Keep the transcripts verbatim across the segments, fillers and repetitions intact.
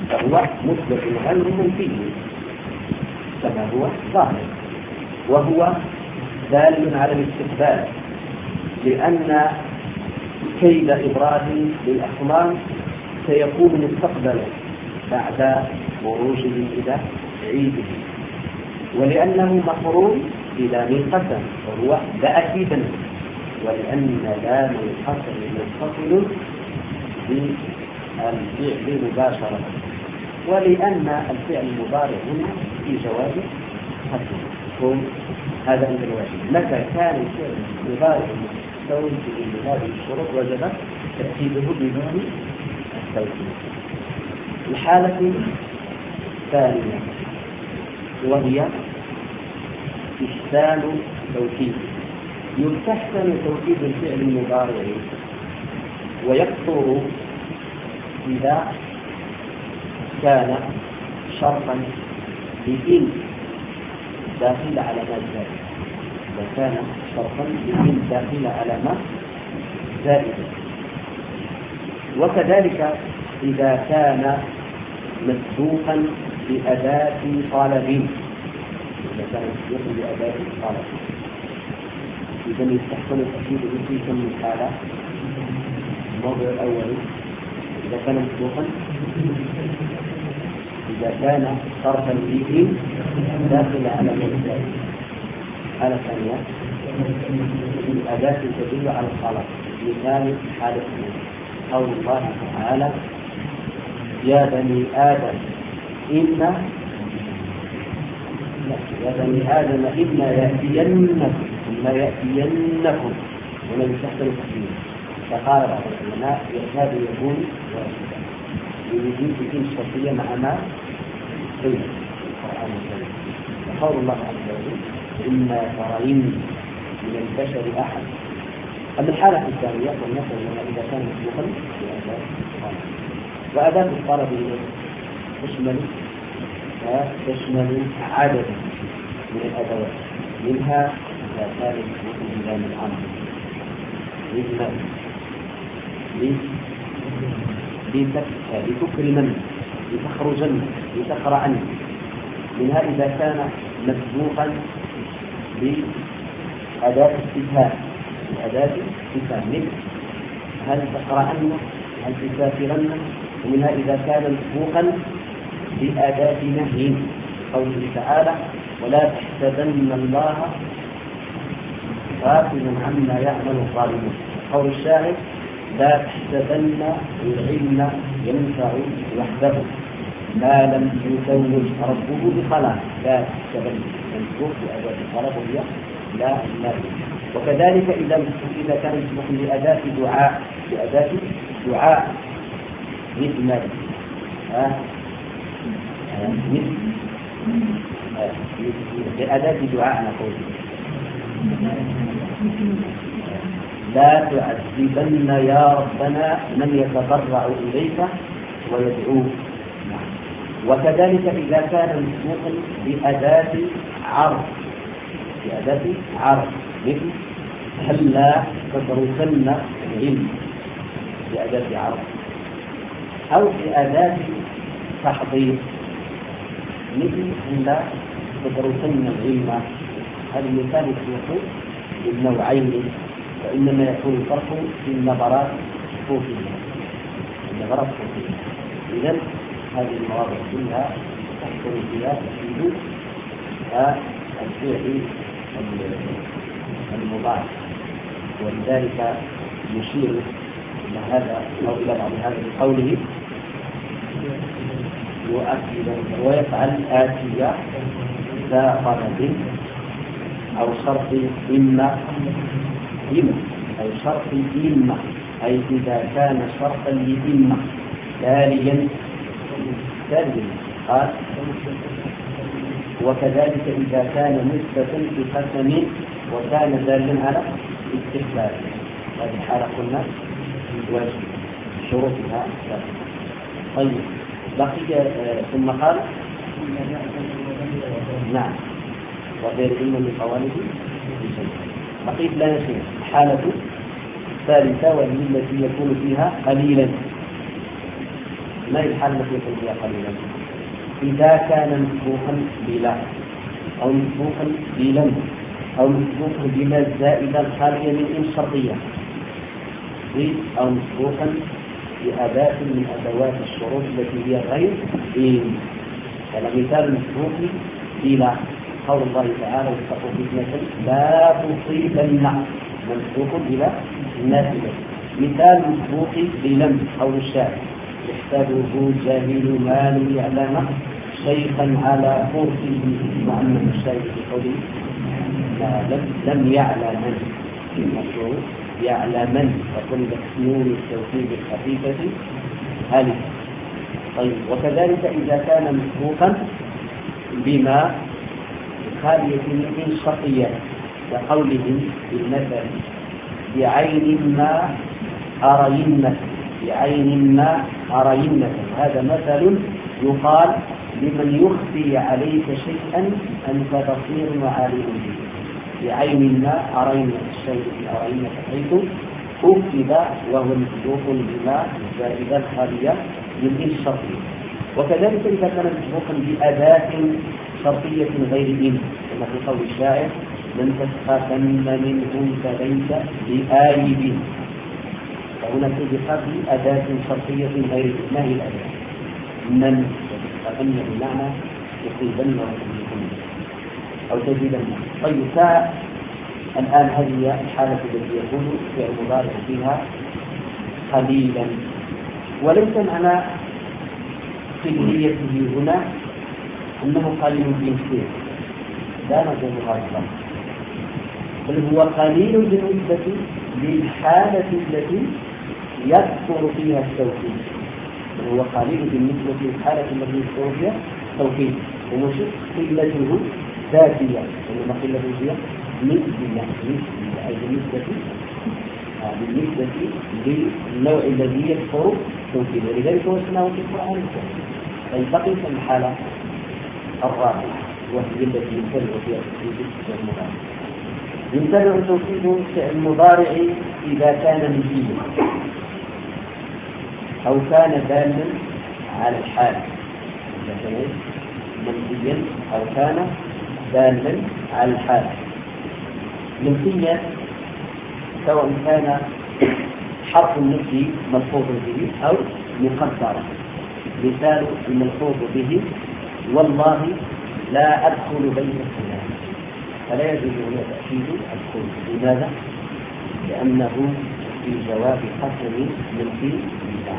فهو مثبت غير منفي كما هو ظاهر، وهو دال على الاستقبال، لأن كيد إبراهيم للأصنام سيكون مستقبلا بعد خروجهم إلى عيده، ولأنه مقرون بلام القسم وهو تأكيدا، ولأن لام القسم متصل بالفعل مباشرة، ولأن الفعل المضارع هنا في جواب قسم. هذا عند الواجب. متى كان الفعل المضارع مستوجبا لهذه الشروط وجب تأكيده بدون التوكيد. الحالة الثانية وهي إحسان توكيد. يستحسن توكيد الفعل المضارع ويكثر إذا كان شرطا بإن داخل على ما زائد، إذا كان شرطا بإن داخل على ما زائد، وكذلك إذا كان مسبوقا بأداة طلب، إذا كان مسبوقا بأداة طلب إذا يستحسن التأكيد في كم من حالة. الموضوع الأول إذا كان مسبوقا، إذا كان صرفا به داخل على مبدأ. الحالة الثانية الأداة تدل على الطلب، مثال حالة قول الله تعالى يا بني آدم إن يا بني آدم إما يأتينكم إما يأتينكم ومن تحت التحديد. فقال بعض العلماء يكاد يكون واجبا لوجود تلك الشرطية مع ما قيل في القرآن الكريم. وقول الله عز وجل إما ترين من البشر أحد. أما الحالة الثانية والنقل إذا كان مسبوقا بأداة الطلب، وأداة الطلب تشمل تشمل عدد من الأدوات، منها إذا كان مسبوقا بلام الأمر لتكرمن لتخرجن لتقرأن، منها إذا كان مسبوقا بأداة استفهام بأداة استفهام مثل هل تقرأن هل تسافرن، ومنها إذا كان مسبوقا بأداة نهي قوله تعالى ولا تحسبن الله غافلا عما يعمل الظالمون. قول الشاهد لا تحسبن العلم ينفع وحده ما لم يزوج ربه بخلاق. لا تحسبن منصوب بأداة الطلب وهي لا لا. وكذلك إذا إذا كان مسبوق بأداة دعاء بأداة دعاء مثل آه مثل بأداة دعاء نقول لا تعذبن يا ربنا من يتضرع إليك ويدعوك. وكذلك إذا كان مسبوقا بأداة عرض بأداة عرض مثل هلا تدرسن العلم بأداة عرض، أو بأداة تحضير مثل هلا تدرسن العلم. هذا المثال يصلح للنوعين، وإنما يكون الفرق في النظرات الصوفية النظرات الصوفية. إذن هذه المواضع كلها تحصل فيها تفيد الفعل المضاعف، ولذلك يشير إلى هذا أو إلى بعض هذا بقوله يؤكد ويفعل آتية ذا طلب أو شرط إما إما أي شرط إما، أي إذا كان شرطا لإما تاليا تاليا قال وكذلك إذا كان مثبتا بقسم وكان دالا على استحباب. هذه الحالة قلنا واجب شروطها. طيب بقي آه ثم قال نعم وغير علم من قوانين بقيت لنا شيء. الحالة الثالثة وهي التي يكون فيها قليلا ما هي الحالة التي يكون فيها قليلا؟ إذا كان مسبوقا بلا أو مسبوقا بلم أو مسبوقا بما الزائدة الخالية من إن شرطية، أو مسبوقا بأداة من أدوات الشروط التي هي غير إن. فالمثال المسبوق بلا قول الله تعالى واتقوا فتنة لا تصيبن، مسبوق بلا نافذة. مثال مسبوق بلم قول الشاعر يحسبه جاهل ما لم يعلم شيخا على فرسه، مع أن الشاعر في قوله لم يعلم المشروع يعلمن فقلت نون التوكيد الخفيفة ألف. طيب وكذلك إذا كان مسبوقا بما خالية من شرطية كقولهم بالمثل بعين ما أرينك، بعين ما أرينك، هذا مثل يقال لمن يخفي عليك شيئا أنت بصير وعالم به. بعين ما أرينك الشيء أرينك حيث أكتب وهو مسبوق بما الزائدة الخالية من الشرطية. وكذلك إذا كان مسبوقا بأداة شرطية غير إن كما في قول الشاعر من تسخفن منهم فليس بآيب، فهنا سبق بأداة شرطية غير إن. ما هي الأداة؟ من تسخفن بمعنى تصيبن وتجدن أو تجدن. طيب الآن هذه الحالة التي يكون فعل المضارع فيها قليلا، وليس معنى قليته هنا أنه قليل بالنسبة، لا نقول هذا، بل هو قليل بالنسبة للحالة التي يكثر فيها التوكيد، بل هو قليل بالنسبة للحالة التي يكثر فيها التوكيد، ومش قلته ذاتية، إنما قلته هي نسبية، نسبية أي بالنسبة بالنسبة للنوع الذي يكثر توكيد، ولذلك هو اسمه في القرآن الكريم. فينتقل الحالة الرابعة وهي التي يمتنع فيها توكيد المضارع. يمتنع توكيد المضارع إذا كان منفيا أو كان دالا على الحال، إذا كان منفيا أو كان دالا على الحال. منفيا سواء كان حرف النفي ملحوظ به أو مقدر. مثال الملحوظ به والله لا أدخل بين الثلاث، فلا يجوز هنا تأكيد الدخول. لماذا؟ لأنه في جواب قسم منفي بلا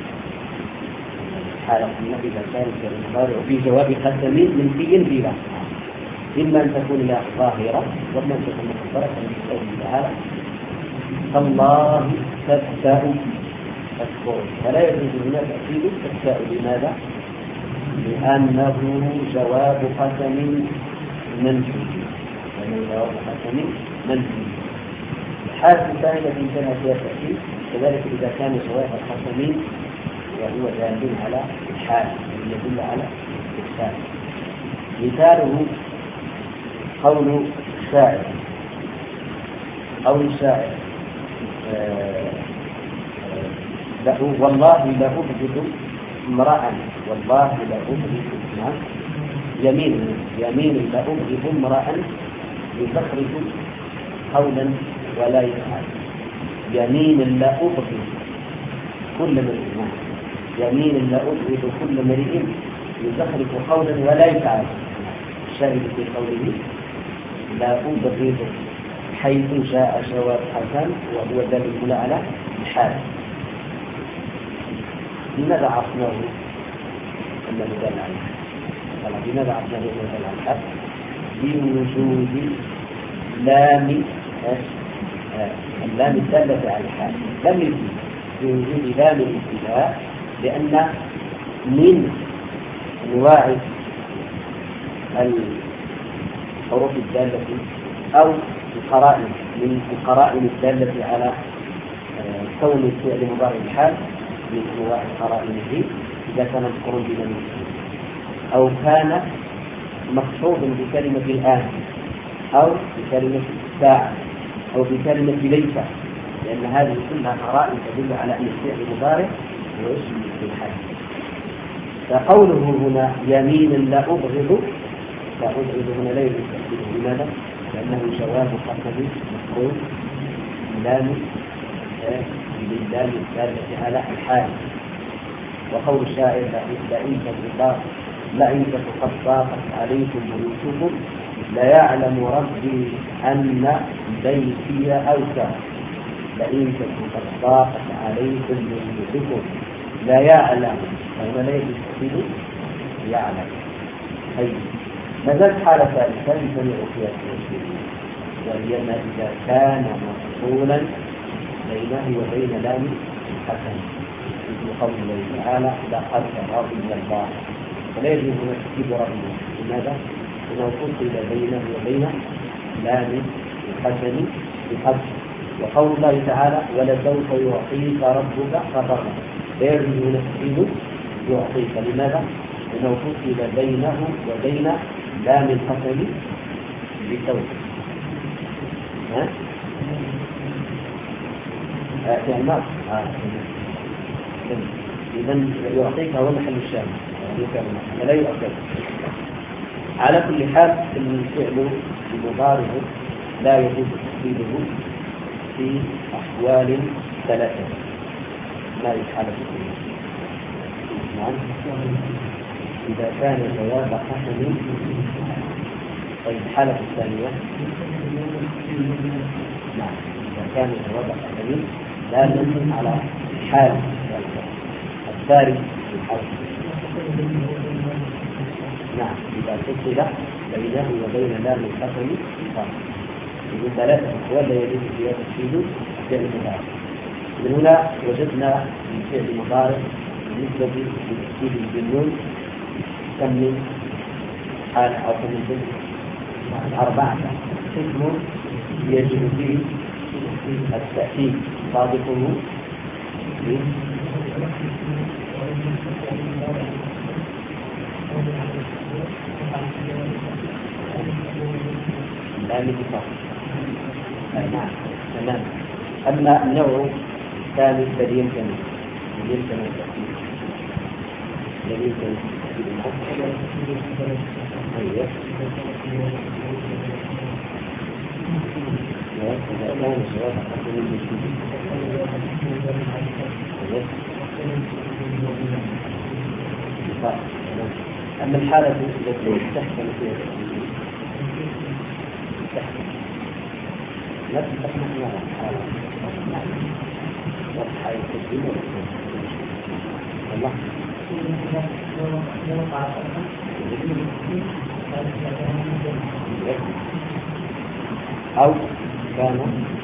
حالة النفي إذا كان المضارع في جواب قسم منفي بلا، إما أن تكون لا ظاهرة وإما أن تكون مقدرة من قوله تعالى فالله تبتأ تذكر، فلا يجوز هنا تأكيد تبتأ. لماذا؟ لأنه جواب قسم منفي، لأنه جواب قسم منفي. الحالة الثانية التي يمكنها فيها التأكيد كذلك إذا كان جواب القسم وهو دال على الحال يدل على الحال. مثاله قول الشاعر قول الشاعر له والله لأبغض امرأ، والله لأبغض يمين يمين لأبغض امرأ يزخرف قولا ولا يفعل. يمين لأبغض كل مرئ، يمين لأبغض كل مرئ يزخرف قولا ولا يفعل. الشاهد في قوله لا أبغض حيث جاء جواب حسن وهو دال على الحال. لماذا عرفناه أنه دال على الحال؟ لماذا عرفناه أنه دال على الحال؟ بوجود لام اللام الدالة على الحال، لم يكن بوجود لام الابتداء، لأن من أنواع الحروف الدالة أو القرائن من القرائن الدالة على كون الفعل مضارع الحال من أنواع قرائنه إذا كان مذكورا بلا أو كان مقصودا بكلمة الآن أو بكلمة الساعة أو بكلمة ليس، لأن هذه كلها قرائن تدل على أن الفعل مضارع واسم الحال. فقوله هنا يمين لا أبغض، لا أبغض هنا لا يجوز تحديده. لماذا؟ لأنه جواب قسم مفعول لام لله الدالة على الحال. وقول الشاعر لئن قد ضاقت عليكم بيوتكم ليعلم ربي أن بيتي أوسع. لئن قد ضاقت عليكم بيوتكم لا يعلم، فهنا لا يجوز يعلم. أي ما زالت حالة ثالثة لجميع قياس المسلمين، وهي ما إذا كان مفصولا بينه وبين لام الحسن، مثل قول الله تعالى لقد رضي الله، فلا يجوز هنا تكتيب رضي. لماذا؟ لأنه فصل بينه وبين لام الحسن بحسن. وقول الله تعالى ولسوف يعطيك ربك فترضى، لا يجوز هنا تكتيب يعطيك. لماذا؟ لأنه فصل بينه وبين لام الحسن بسوف. ها؟ يعني ما إذن يعطيك هو محل الشام لا يؤكد. على كل حال الفعل المضارع لا يجوز تحديده في أحوال ثلاثة. ما يحال في نعم إذا كان جواب قسم. طيب الحالة الثانية نعم إذا كان جواب قسم لا ننزل على حال الثالث في الحرف. نعم إذا فصل بينه وبين لام القسم يقول ثلاثة أحوال لا يجوز فيها تفصيل فعل المضارع. من هنا وجدنا الفعل المضارع بالنسبة لتفصيل الجنون كم حال أو كم أربعة قسم يجب فيه التأكيد صادقه لا نتفق. نعم تمام. أما النوع الثاني الذي يمكن يمكن التأكيد الذي يمكن التأكيد أيوه إذا كان الجواب أقل من أما الحالة التي تحكم فيها لا تحكم فيها الحالة وضحى التسليم الله أو كان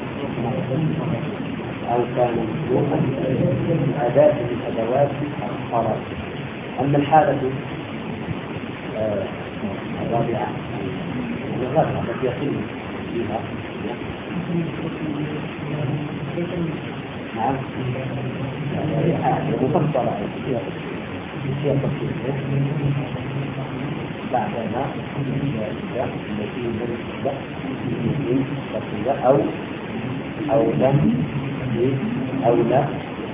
أو كان مطلوبا أداة من أدوات القرار. أما الحالة آه الرابعة الرابعة التي يقل فيها نعم مفصلة فيها فيها تفصيل بعدها التي يمكن أو أو لم أو لا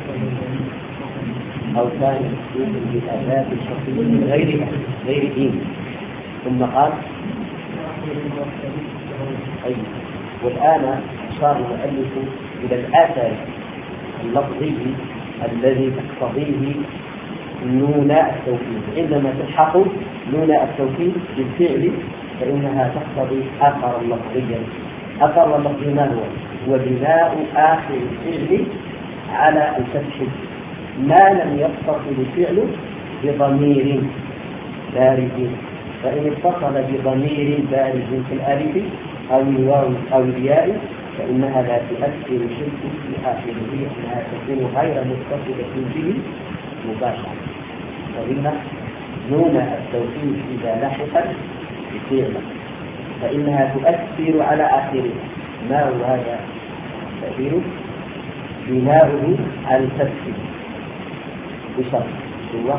أو كان مسلوب بأداة الشخصية غير غير دين. ثم قال أي والآن أشار المؤلف إلى الآثار اللفظي الذي تقتضيه نون التوكيد. عندما تلحق نون التوكيد بالفعل فإنها تقتضي أثرا لفظيا. أثر اللفظي ما هو؟ هو بناء آخر الفعل على الفتح ما لم يتصل الفعل بضمير بارز، فإن اتصل بضمير بارز في الألف أو الواو أو الياء فإنها لا تؤثر شيء في آخره، أنها تكون غير متصلة به مباشرة. فإن نون التوكيد إذا لحقت بفعل فإنها تؤثر على آخره. ما هو هذا التأثير؟ بناؤه على الفتح بشرط هو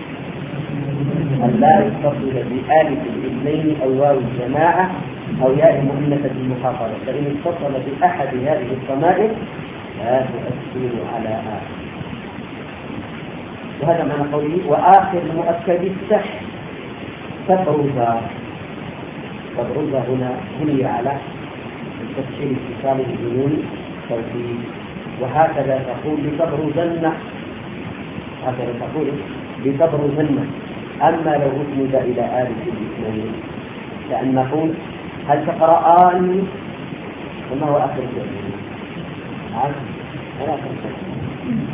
أن لا يتصل بآلف الاثنين أو واو الجماعة أو ياء مؤنثة المخاطبة، فإن اتصل بأحد هذه الضمائر لا تؤثر على آخر. وهذا معنى قوله وآخر مؤكد السح تبرز. تبرز هنا بني على التفسير اتصاله بدون توكيد، وهكذا تقول لتبرزن، هكذا تقول لتبرزن. أما لو أسند إلى آل الاثنين كأن نقول هل تقرآن وما هو آخر الجميل؟ عارف؟ هل آخر الجميل؟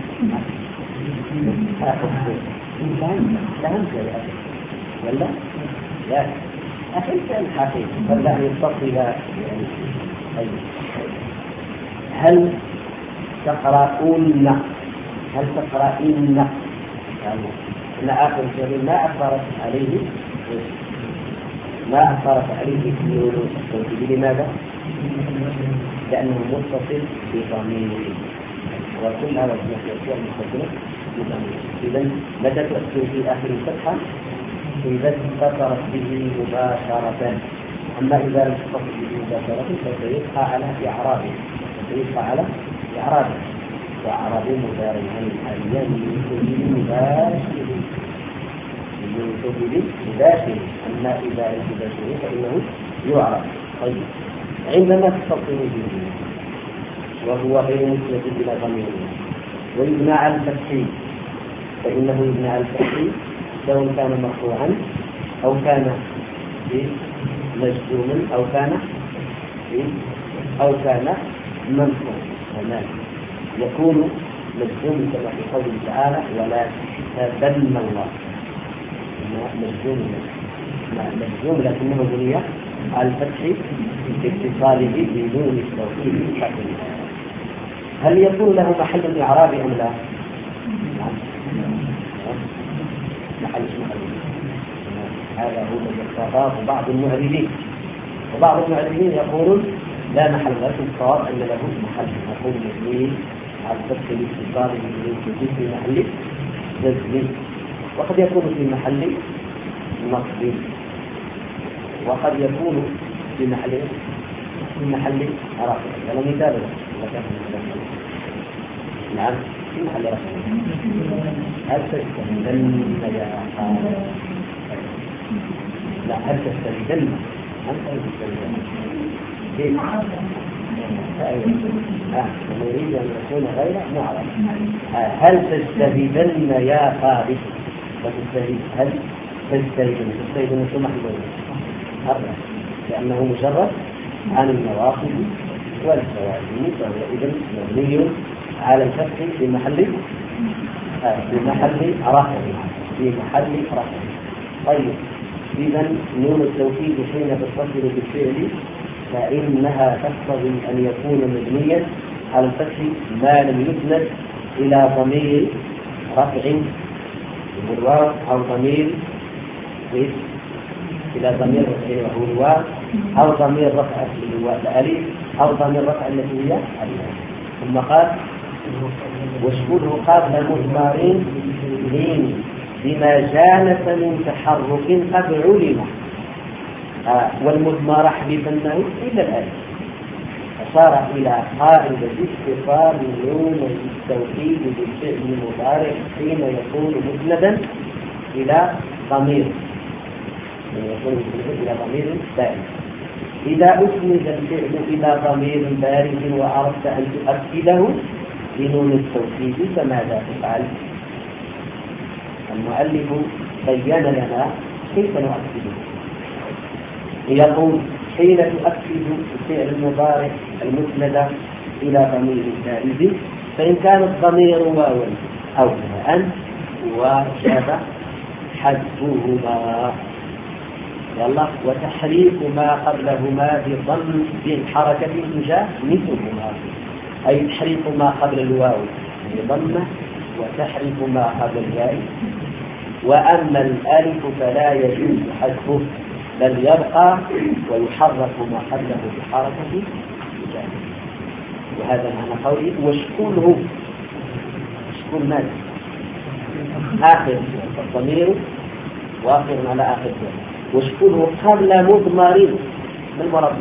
آخر الجميل فهمت؟ فهمت يا أخي ولا؟ لا أخذت الحقيقة فلا يتصل يعني. هل تقرؤون؟ هل تقرؤين؟ يعني أن آخر الجميل ما أثرت عليه ما أثرت عليه في لماذا؟ لأنه متصل بضمير، وكل هذا الأشياء متصلة بضمير. إذن متى تؤثر في آخر الفتحة؟ إذا اتصلت به مباشرة. أما إذا لم تتصل به مباشرة فسيبقى على إعرابه، سيبقى على إعرابه، وإعراب مضارع حاليا من كل مباشر من كل مباشر. أما إذا لم تباشره فإنه يعرف. طيب عندما تتصل به وهو غير مسند إلى ضمير ويبنى على الفتح فإنه يبنى على الفتح سواء كان مرفوعا أو كان مجزوما أو كان أو كان منصوبا. يكون مجزوم كما في قوله تعالى ولا تحسبن الله، مجزوم مجزوم لكنه بني على الفتح باتصاله بدون التوكيد الحقيقي. هل يكون له محل إعراب أم لا؟ محل محل هذا هو الذي اختاره بعض المعربين، وبعض المعربين يقولون لا محل له، الصواب أن له محل يكون مبني على الفتح باتصاله بدون التوكيد في محل جزم، وقد يكون في محل نصب، وقد يكون في محل في محل رفع. هذا مثال نعم في محل رفع. هل تستهدن يا خالد؟ لا، هل تستهدن أنت تستهدن كيف؟ آه نريد أن يكون غير معرض. هل تستهدن يا خالد؟ فتستهدن هل تستهدن تستهدن ثم أربعة، لأنه مجرد عن النواصب والفوائد، فهو إذن مبني على الفتح في محل آه في محل رفع في محل رفع. طيب إذن نون التوكيد حين تتصل بالفعل فإنها تقتضي أن يكون مبنيا على الفتح ما لم يسند إلى ضمير رفع بالواو أو ضمير إلى ضمير رفع وهو الواو، أو ضمير رفع الألف، أو ضمير رفع التي هي الواو. ثم قال واشكره قبل مضمرين لين بما جانس من تحرك قد علم. آه والمضمر احذفنه إلى الألف. أشار إلى قاعدة اتصال نون التوكيد بالفعل المضارع حين يكون مسندا إلى ضمير يكون إلى ضمير بارز. إذا أسند الفعل إلى ضمير بارز وأردت أن تؤكده بنون التوكيد فماذا تفعل؟ المؤلف بين لنا كيف نؤكده. يقول حين تؤكد الفعل المضارع المسند إلى ضمير بارز فإن كان الضمير واوا أو هاء وجب حذفهما والله وتحريك ما قبلهما بضم بالحركة الإنجاز مثلهما، أي تحريك ما قبل الواو بضمة وتحريك ما قبل الياء. وأما الألف فلا يجوز حذفه بل يبقى ويحرك ما قبله بحركة الإنجاز. وهذا معنى قوله واشكله. اشكل ماذا؟ آخر الضمير واقع على آخر الضمير. واشكله قبل مضمر. ما المراد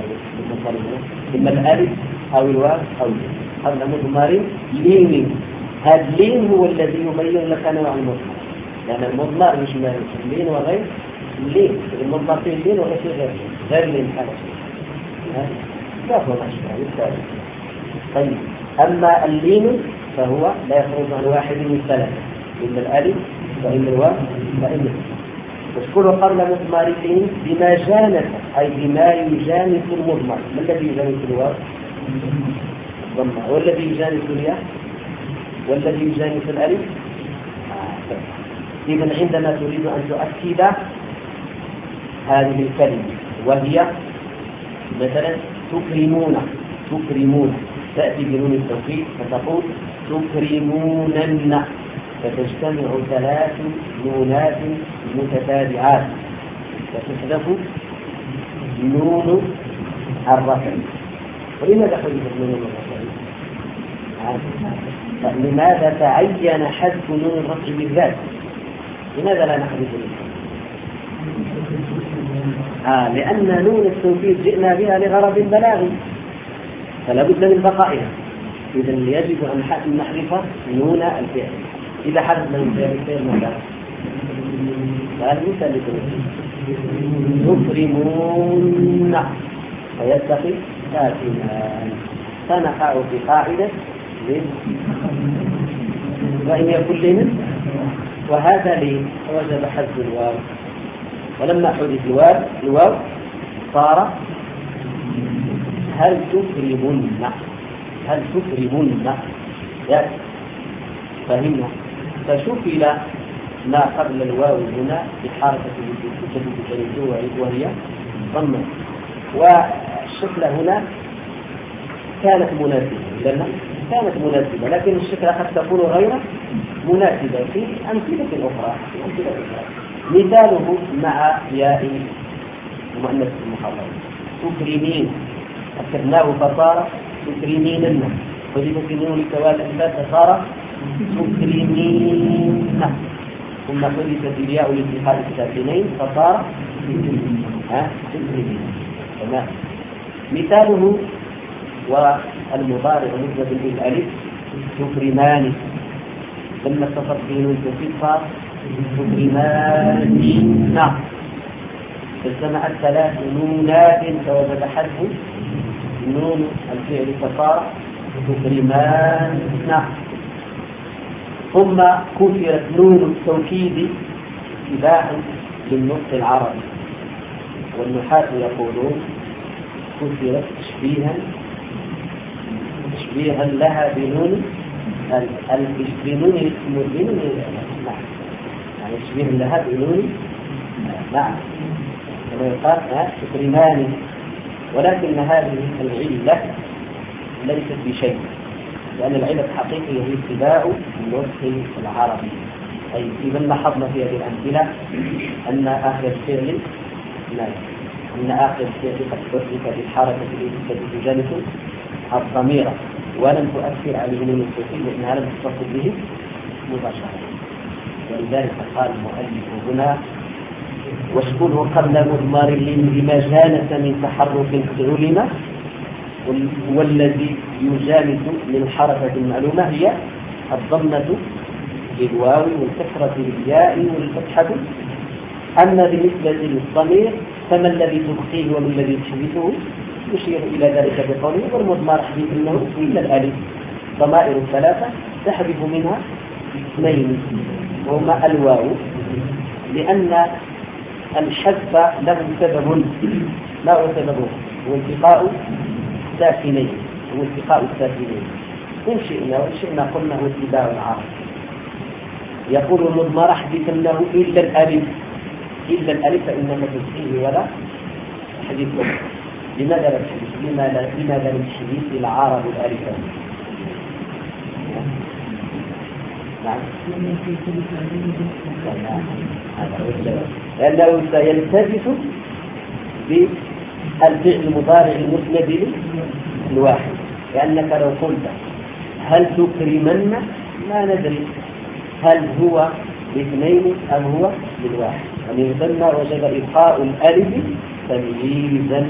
بالمضمر؟ إما الألف أو الواو أو الياء. قبل مضمر لين هذا اللين هو الذي يبين لك نوع المضمر، لأن المضمر مش اللين وغير اللين، المضمر فيه اللين وغير فيه غير غير اللين حاجة لا هو مشروع. طيب أما اللين فهو لا يخرج عن واحد من ثلاثة، إما الألف وإما الواو وإما واشكره قبل مضمر اللين بما جانت، أي بما يجانس المضمر. ما الذي يجانس الواو؟ الضمة. والذي يجانس الياء والذي يجانس الألف. إذن عندما تريد أن تؤكد هذه الكلمة وهي مثلا تكرمون، تكرمون تأتي بنون التوكيد فتقول تكرمونن، فتجتمع ثلاث نونات متتابعات فتحذف نون الرفع. ولماذا حذفت نون الرفع؟ لماذا تعين حذف نون الرفع بالذات؟ لماذا لا نحذف نون؟ آه لأن نون التوكيد جئنا بها لغرض بلاغي فلا بد من بقائها، إذا يجب أن نحذف نون الفعل. إذا حذفنا من فعل الفعل ماذا؟ فهذا مثال تكرمون فيتقي ساكنان، فنقع في قاعدة وإن يكن لمن، وهذا لي وجب حذف الواو. ولما حذف الواو الواو صار هل تكرمون، هل تكرمون يعني فهمنا. فشكل ما قبل الواو هنا بحركة الجنسية وهي ضمة، والشكل هنا كانت مناسبة، لأن كانت مناسبة، لكن الشكل قد تكون غير مناسبة في أمثلة أخرى. في أمثلة أخرى مثاله مع ياء المؤنث المخاطب تكرمين، أكدناه فصار تكرمينن، وجدت نون لكوال الأنبات فصار تكرمين، ثم حدثت الياء لالتقاء الساكنين فصار تكرمين. تمام. مثاله والمضارع مسند بالالف تكرمان، لما اتصلت به نون التوكيد صار تكرمان. نعم. فاجتمعت ثلاث نونات فوجد حذف نون الفعل فصار تكرمان. نعم. ثم كسرت نون التوكيد اتباعا للنطق العربي، والنحاة يقولون كسرت تشبيها تشبيها لها بنون بنون بنون يعني تشبيها لها بنون. نعم كما يقال تكرمان، ولكن هذه العلة ليست بشيء، لأن العلة الحقيقية هي اتباع النطق العربي. أي إذا لاحظنا في هذه الأمثلة أن آخر الفعل أن آخر الفعل قد تحرك بالحركة التي تجانس الضمير ولم تؤثر عليه نون التوكيد لأنها لم تتصل به مباشرة. ولذلك قال المؤلف هنا واشكره قبل مضمار بما جانس من تحرك علم، والذي يجانس من حركة المعلومة هي الضمة بالواو والكسرة بالياء والفتحة. أما بالنسبة للضمير فما الذي تبقيه وما الذي تحدثه؟ يشير إلى ذلك بقوله والمضمار حديث منه إلا الألف. ضمائر ثلاثة تحذف منها اثنين وهما الواو، لأن الحذف له سبب، ما هو سببه؟ هو التقاء ساكنين، هو التقاء الساكنين. إن شئنا وإن شئنا قلنا هو اتباع العرب. يقول المضمار احذف له إلا الألف، إلا الألف فإنما تبقيه ولا تحذفه. لماذا لا تحذف؟ لماذا لماذا لم تحذف العرب الألف؟ نعم. لأنه سيلتبس بالفعل المضارع المسند الواحد، لأنك لو قلت هل تكرمن ما ندري هل هو باثنين أم هو بالواحد، ومن ثم وجب إبقاء الألف تمييزا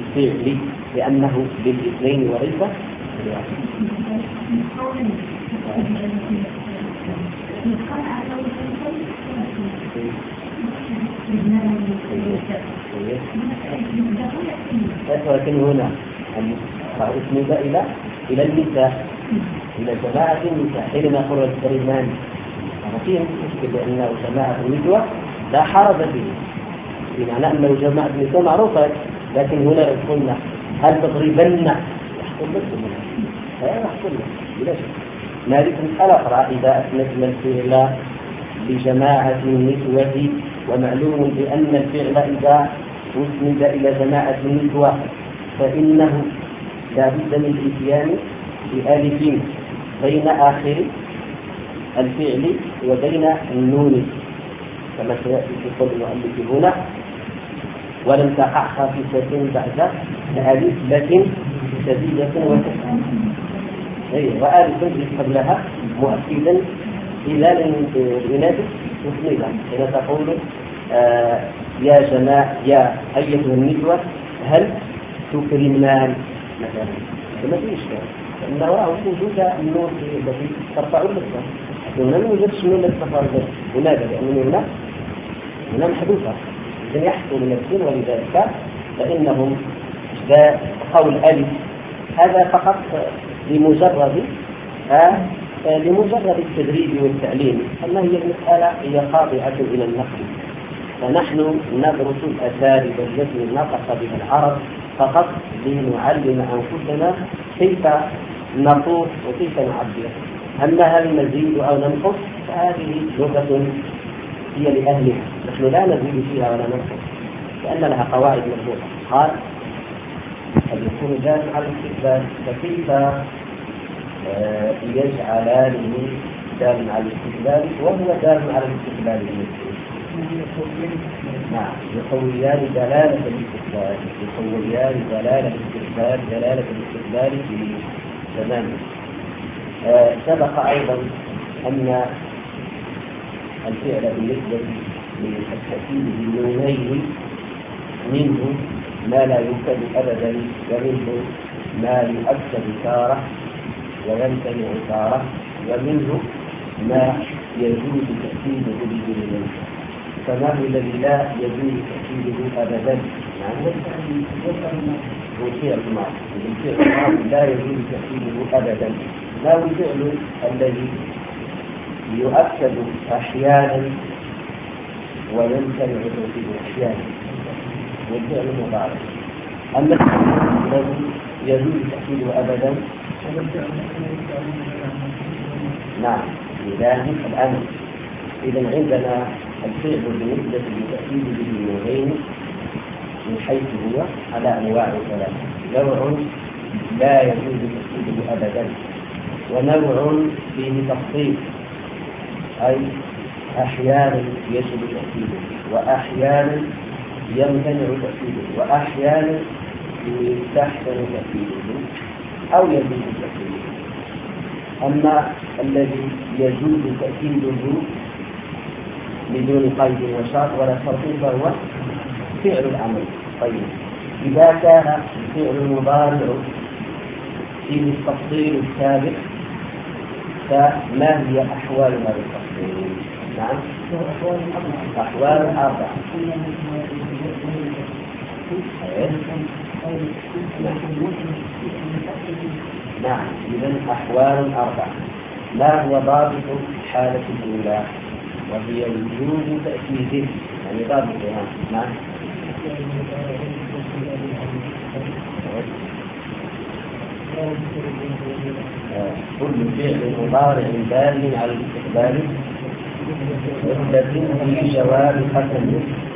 للفعل لأنه بالاثنين وليس بالواحد. ولكن هنا اسم إلى إلى النساء، إلى جماعة النساء. حينما يقول الترجمان فيه مشكلة لأنه جماعة النسوة لا حرج فيه، بمعنى أنه جماعة النساء معروفة، لكن هنا قلنا هل تضربن يحصل لكم لا يحصل لكم بلا شك. هذه مسألة أخرى إذا أثنتنا الفعل لجماعة النسوة، ومعلوم بأن الفعل إذا أسند إلى جماعة النسوة فإنه لا بد من الإتيان بألف بين آخر الفعل وبين النون كما سيأتي في قول المؤلف هنا، ولم تقع خافضة بعد ألف لكن شديدة وتسعة، وألف قبلها مؤكدا إذا لم ينافس مسندا. حين تقول آه يا جماعة يا أيها النسوة هل تكرمان مثلا، فما في إشكال لأنه راه وجود النور التي ترفع اللسان، هنا ما يوجدش النور التي ترفع اللسان هناك، لأن هنا هنا محذوفة إذن يحصل من السن، ولذلك فإنهم قول ألف هذا فقط لمجرد آه لمجرد التدريب والتعليم، أما هي المسألة هي خاضعة إلى النقل، فنحن ندرس الأساليب التي نطق بها العرب فقط لنعلم أنفسنا كيف نطوف وكيف نعبر. أما هل نزيد أو ننقص فهذه لغة هي لأهلها، نحن لا نزيد فيها ولا ننقص لأن لها قواعد مربوطة. قال قد يكون دال على الاستقبال، فكيف آه يجعلانه دال على الاستقبال وهو دال على الاستقبال المسلم؟ نعم، يقويان دلالة الاستقبال، يقويان دلالة الاستقبال دلالة الاستقبال في زمان. آه سبق أيضا أن الفعل بالنسبة للتأكيد بالنونين منه ما لا يؤكد أبدا، ومنه ما يؤكد تارة ويمتنع تارة، ومنه ما يجوز تأكيده بالنونين. فما هو الذي لا يجوز تأكيده أبدا؟ يعني هو الفعل الماضي، الفعل الماضي لا يجوز تأكيده أبدا. ما هو الفعل الذي يؤكد أحيانا ويمتنع تأكيده أحيانا؟ والفعل المضارع. أما الذي يجوز تأكيده أبدا نعم لذلك الأمر. إذا عندنا الفعل بالنسبة لتأكيد بالنوعين من حيث هو على أنواع ثلاثة: نوع لا يجوز تأكيده أبدا، ونوع فيه تفصيل أي أحيانا يجب تأكيده وأحيانا يمتنع تأكيده وأحيانا يستحسن تأكيده أو يجوز تأكيده. أما الذي يجوز تأكيده بدون قيد وشرط ولا شرط فهو فعل الأمر. طيب إذا كان الفعل المضارع فيه التفصيل السابق فما هي أحوال هذا التفصيل؟ نعم أحوال أربعة. نعم إذن أحوال أربعة. ما هو ضابط الحالة الأولى وهي وجوب تأكيده؟ يعني ضابطها نعم كل فعل مضارع دال على الاستقبال مستتم في جواب قسم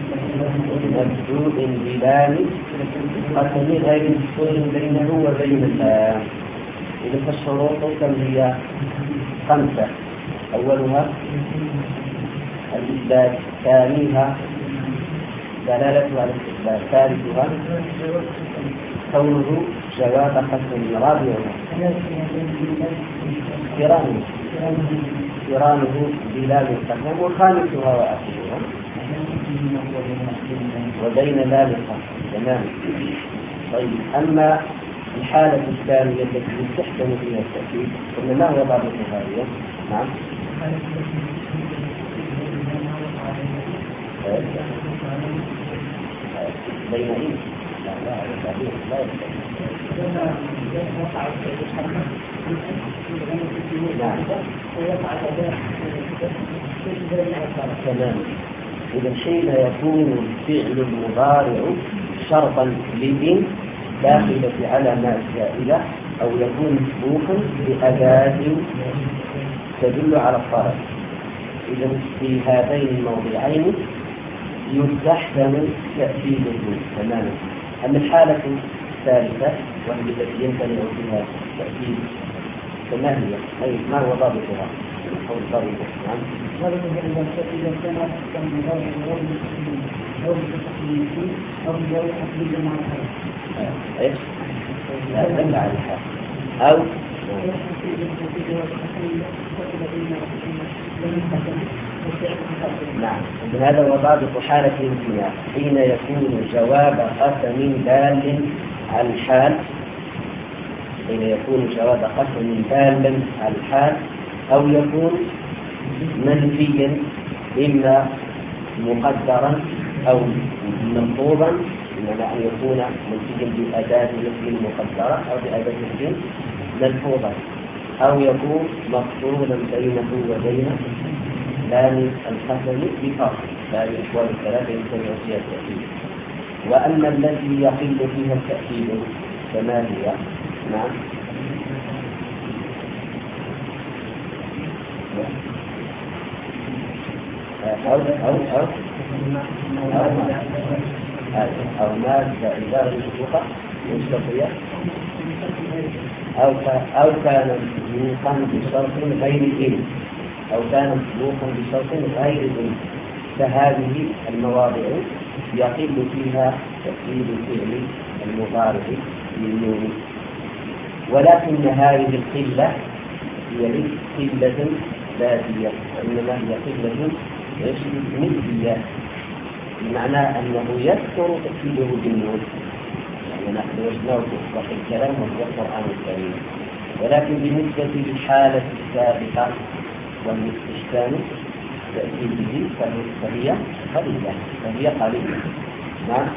مبدوء بلام قسم غير مفصول بينه وبين الله. إذا فالشروط كم هي؟ خمسة. أولها الإثبات، ثانيها دلالة على الاستقبال، ثالثها كونه جواب قسم، رابعها اقترانه اقترانه بلام القسم، وخامسها وآخرها وبين لام القسم. تمام. طيب أما الحالة الثانية التي يستحسن فيها التأكيد قلنا ما هو ضابطها هي؟ نعم. بين إيه؟ لا لا لا لا تمام. إذا حين يكون الفعل المضارع شرطا لإن داخلة علامات زائدة أو يكون مسبوقا بأداة تدل على الطرف، إذا في هذين الموضعين يستحسن تأكيده تماما. أما الحالة الثالثة وهي التي يمتنع فيها التأكيد فما هي؟ أي ما هو ضابطها؟ أو ضابطه؟ نعم. إذا كان أكثر من ذلك غير مسلمين أو بتقليدين أو بغير تقليد مع الحال. إيش؟ لا دل على الحال. أو نعم. هذا هو ضابط حالة الامتناع حين يكون جواب قسم دال على الحال، حين يكون جواب قسم دالا على الحال أو يكون منفيا إما مقدرا أو ملحوظا، إما أن يكون منفيا بأداة نفي مقدرة أو بأداة نفي ملحوظة، أو يكون مفصولا بينه وبين لام القسم بفرق، لام الأحوال الثلاثة يمتنع فيها التأكيد. وأما التي يقل فيها التأكيد فما هي؟ نعم. أو أو أو أو ما إذا مشروطة مستطيع أو أو كان مسبوقا بشرط غير إن أو كان مسبوقا بشرط غير إن، فهذه المواضع يقل فيها تأكيد الفعل المضارع للنون. ولكن هذه القلة هي قلة ذاتية، وإنما هي قلة نسبية، بمعنى أنه يكثر تأكيده بالنون، يعني نحن وجدناه في الكلام وفي القرآن الكريم، ولكن بالنسبة للحالة السابقة والاستشكال تأكيده فهي قليلة فهي قليلة. نعم.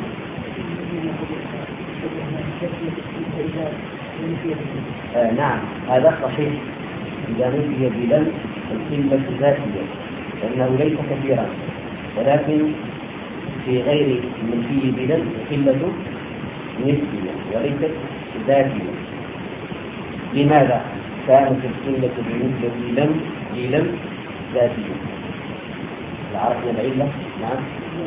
آه نعم هذا صحيح إذا نفي بلم القلة ذاتية، لأنه ليس كثيرا، ولكن في غير منفي بلم القلة نسبية وليست ذاتية. لماذا كانت القلة بالنسبة للم للم ذاتية؟ عرفنا العلة. نعم.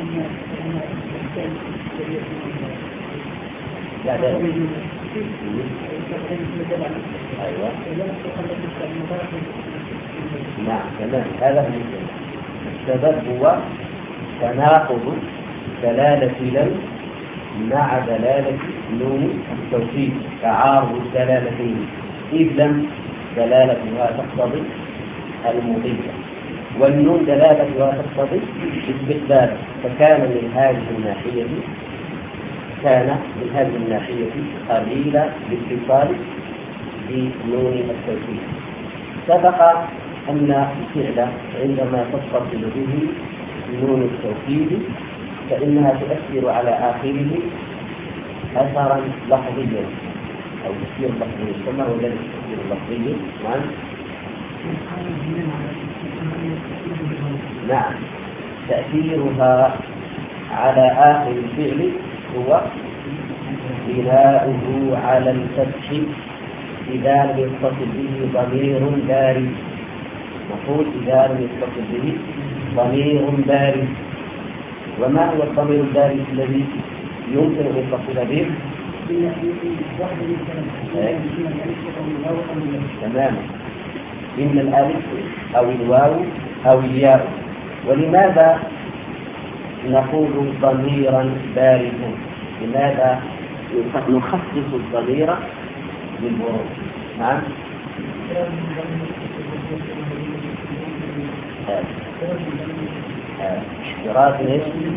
لا لا أيوة. نعم تمام. هذا هو السبب، هو تناقض دلالة لم مع دلالة نون التوكيد، تعارض الدلالتين، إذ لم دلالتها تقتضي المضيفة والنون دلالتها تقتضي استقبال، فكان من هذه الناحية كان من هذه الناحية قليل باتصال بنون التوكيد. سبق أن الفعل عندما تتصل به نون التوكيد فإنها تؤثر على آخره أثرا لفظيا أو تأثير لفظي، كما هو الذي التأثير اللفظي. نعم. نعم تأثيرها على آخر الفعل هو بناؤه على الفتح إذا لم يتصل به ضمير بارز. نقول إذا لم يتصل به ضمير بارز. وما هو الضمير البارز الذي يمكن أن يتصل به؟ تمام. إما الألف أو الواو أو الياء. ولماذا نقول ضميرا بارزا؟ لماذا نخصص الضمير بالبروز؟ نعم. احتراز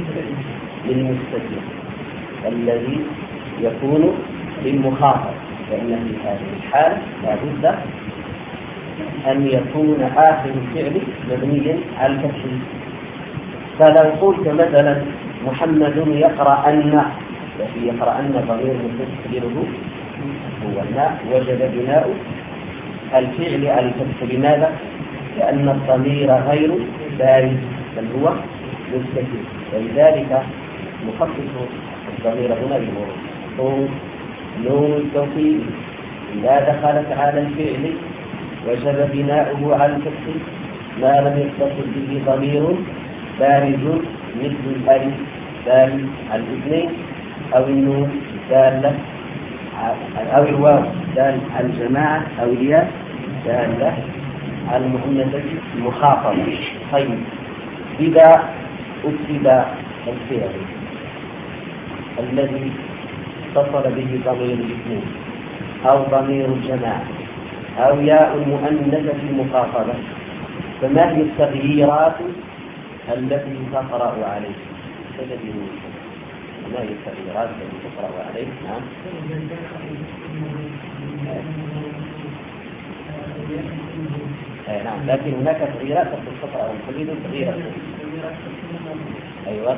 للمستتر الذي يكون للمخاطب، فإن في هذه الحالة لابد أن يكون آخر الفعل مبنيا على الفتح. فلو قلت مثلا محمد يقرأ أن، الذي يقرأ أن ضمير مستتره هو الناء، وجب بناء الفعل على الفتح. لماذا؟ لأن الضمير غير بارز بل هو مستتر، ولذلك نخصص الضمير هنا بالموضوع. نون التوكيد إذا دخلت على الفعل وجب بناؤه على الفتح ما لم يتصل به ضمير بارز مثل الألف دال على الاثنين، أو النون دالة أو الواو دال على الجماعة، أو الياء دالة على المؤنثة المخاطبة. طيب إذا أكتب الفعل الذي اتصل به ضمير الاثنين أو ضمير الجماعة أو ياء المؤنثة المخاطبة، فما هي التغييرات التي تقرأ عليه؟ ما هي التغييرات التي تقرأ عليه؟ نعم. نعم، لكن هناك تغييرات تقرأ والحديد تغييرات. أيوة.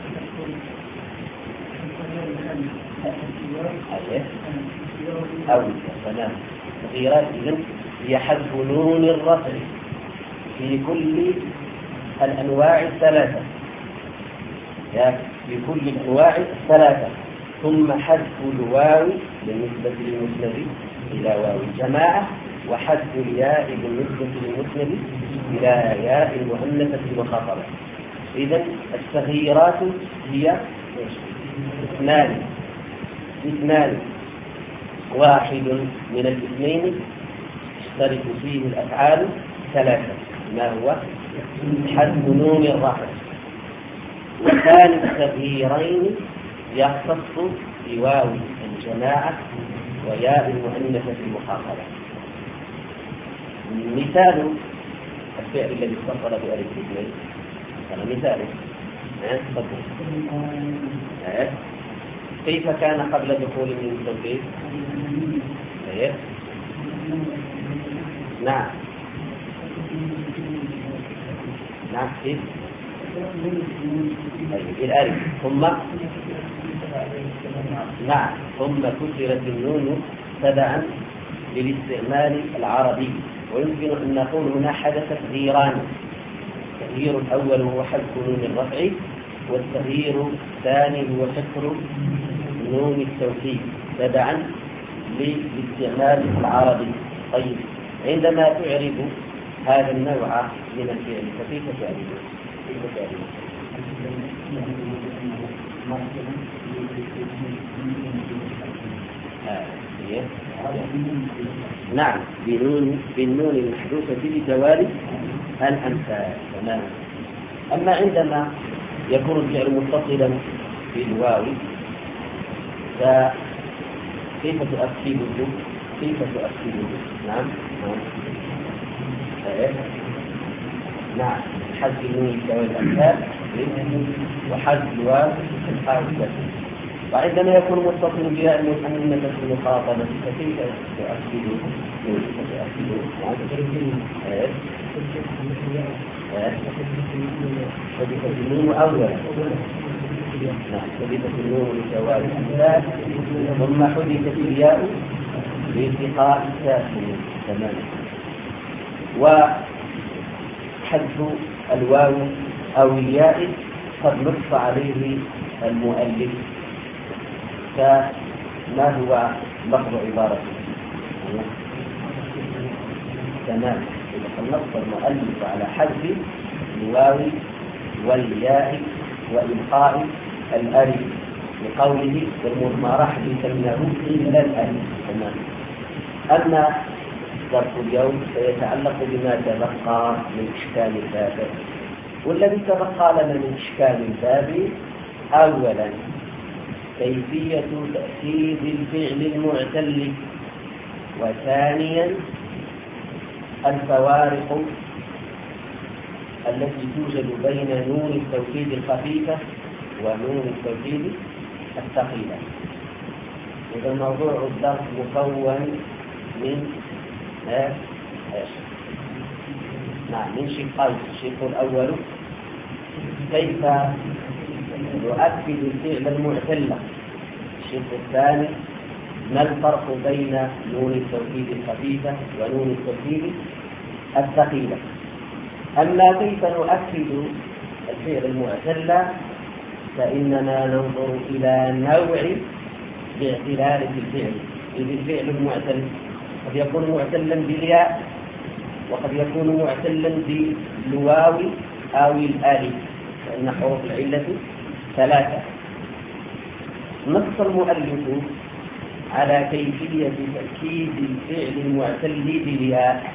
أو تمام. تغييرات إذن هي حذف نون الرفع في كل الأنواع الثلاثة، يعني في كل الأنواع الثلاثة، ثم حذف الواو بالنسبة للمسند إلى واو الجماعة، وحذف الياء بالنسبة للمسند إلى ياء المؤنثة المخاطبة. إذن التغييرات هي اثنان اثنان واحد من الاثنين تشترك فيه الأفعال ثلاثة، ما هو حذف نون الرفع، وثاني التغييرين يختص بواو الجماعة وياء المؤنثة المخاطبة. مثال الفعل الذي اتصل بألف الاثنين هذا مثاله. أه؟ كيف كان قبل دخول من التوكيد؟ أه؟ نعم نعم كيف؟ الألف ثم نعم ثم كسرت النون تبعا للاستعمال العربي. ويمكن أن نقول هنا حدث تغييران، التغيير الأول هو حذف نون الرفع، والتغيير الثاني هو كسر نون التوكيد تبعا للاستعمال العربي. طيب عندما تعرب هذا النوع من الفعل فكيف تعربه؟ كيف تعربه؟ آه. نعم بالنون بالنون المحذوفة بتوالي الأمثال. تمام. أما عندما يكون الفعل متصلا بالواو فكيف تؤكده؟ كيف تؤكده؟ نعم نعم آه. نعم حذف النون بتوالي الأمثال وحذف الواو الحاء والكسر. وعندما يكون متصل بها المؤنثة المخاطبة فكيف تؤكده؟ حذفت النون أولا، حذفت النون لتوالي الأمثال، ثم حذفت الياء لالتقاء الساكن. تماما. وحذف الواو أو الياء قد نص عليه المؤلف، فما هو لفظ عبارته؟ تمام. إذا نص المؤلف على حذف الواو والياء وإلقاء الألف لقوله ما راح يسميه إلا الألف. تمام. أما ظرف اليوم سيتعلق بما تبقى من إشكال الباب، والذي تبقى لنا من إشكال الباب أولا كيفية تأكيد الفعل المعتل، وثانيا الفوارق التي توجد بين نون التوكيد الخفيفة ونون التوكيد الثقيلة. إذا موضوع الدرس مكون من ايش؟ نعم من شقين. الشق الأول كيف يؤكد الفعل المعتلة. الشق الثاني ما الفرق بين نون التوكيد الخفيفة ونون التوكيد الثقيلة. أما كيف نؤكد الفعل المعتلة فإننا ننظر إلى نوع باعتلال الفعل. إذ الفعل المعتل قد يكون معتلا بالياء وقد يكون معتلا بالواو أو الألف، فإن حروف العلة ثلاثة. نص المؤلف على كيفية تأكيد الفعل المعتل بالياء،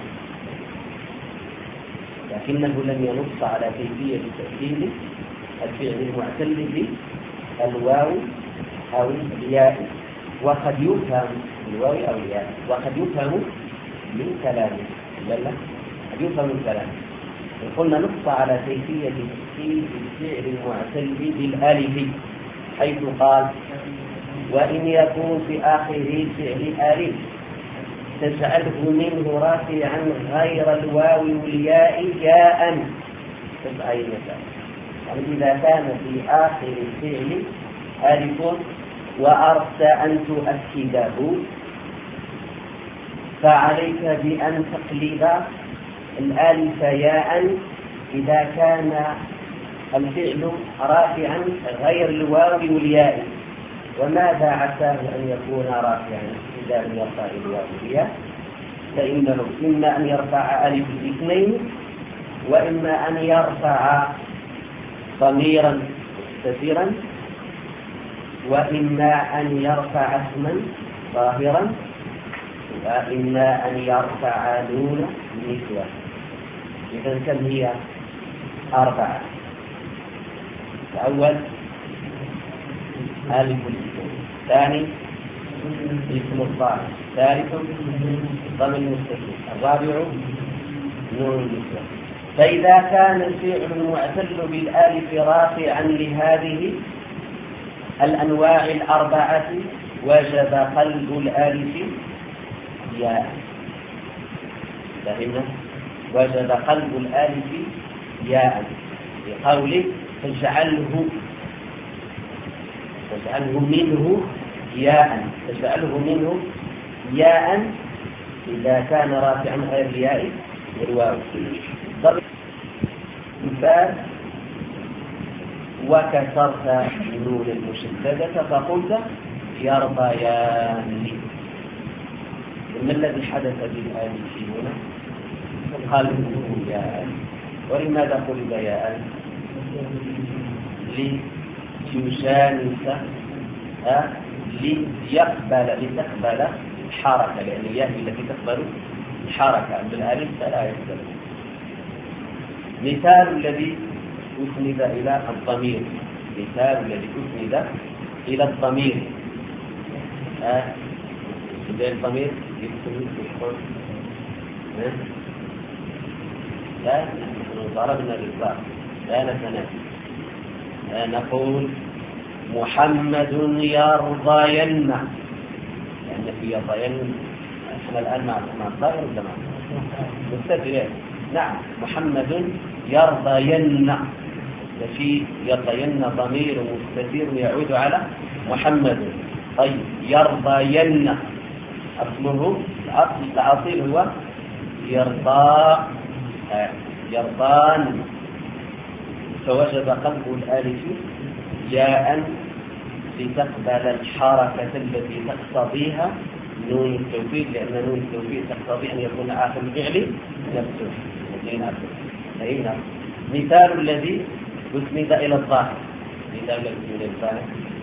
لكنه لم ينص على كيفية تأكيد الفعل المعتل بالواو أو الياء، وقد يفهم الواو أو الياء وقد يفهم من كلامه. لا قد يفهم من كلامه. قلنا نص على كيفية تأكيد الفعل المعتل بالألف، حيث قال: وإن يكون في آخر الفعل ألف تجعله منه رافعا غير الواو والياء جاء. تبعي مثال، يعني إذا كان في آخر الفعل ألف وأردت أن تؤكده فعليك بأن تقلب الألف ياء إذا كان الفعل رافعا غير الواو والياء. وماذا عساه أن يكون رافعا إذا لم يرفع الواو والياء؟ فإنه إما أن يرفع ألف الاثنين، وإما أن يرفع ضميرا مستترا، وإما أن يرفع اسما ظاهرا، وإما أن يرفع نون نسوة. إذا كم هي؟ أربعة. الأول ألف الاسم، الثاني اسم الظاهر، الثالث ضمير المستتر، الرابع نون النسوة. فإذا كان الفعل المعتل بالألف رافعا لهذه الأنواع الأربعة وجب قلب الألف ياء. فهمنا؟ وجب قلب الألف ياء بقوله تجعله تجعله منه ياء تجعله منه ياء إذا كان رافعا غير الياء والواو. مثال: وكسرت النون المشددة فقلت يرضيان. ما الذي حدث بالآلف هنا؟ قلبه ياء. ولماذا قلب ياء؟ ليشانس ليقبل لتقبل الحركة، لأن الياء التي تقبل الحركة بالآلف فلا يقبل. مثال الذي أسند إلى الضمير مثال الذي أسند إلى الضمير آه. إذا الضمير يكون لا نحن ضربنا بالضرب لا نتنافس. آه نقول محمد يرضين، لأن في يرضين احنا الآن مع الضمير ولا مع مستتر. نعم محمد يرضين، ففي يرضين ضمير مستتر يعود على محمد. طيب يرضين أصله الأصيل هو يرضى يرضان، فوجب قلب الألف ياء لتقبل الحركة التي تقتضيها نون التوكيد، لأن نون التوكيد تقتضي أن يكون آخر الفعل نفسه. هنا مثال الذي أسند إلى الظاهر مثال الذي أسند إلى الظاهر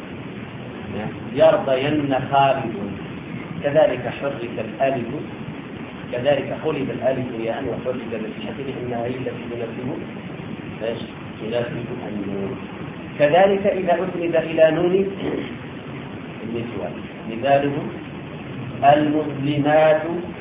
يرضين خالد، كذلك حرك الألف كذلك قلب الألف ياء وحرك بالفتح لأنها هي التي تناسب ايش؟ تناسب النون. كذلك إذا أسند إلى نون النسوة مثاله المسلمات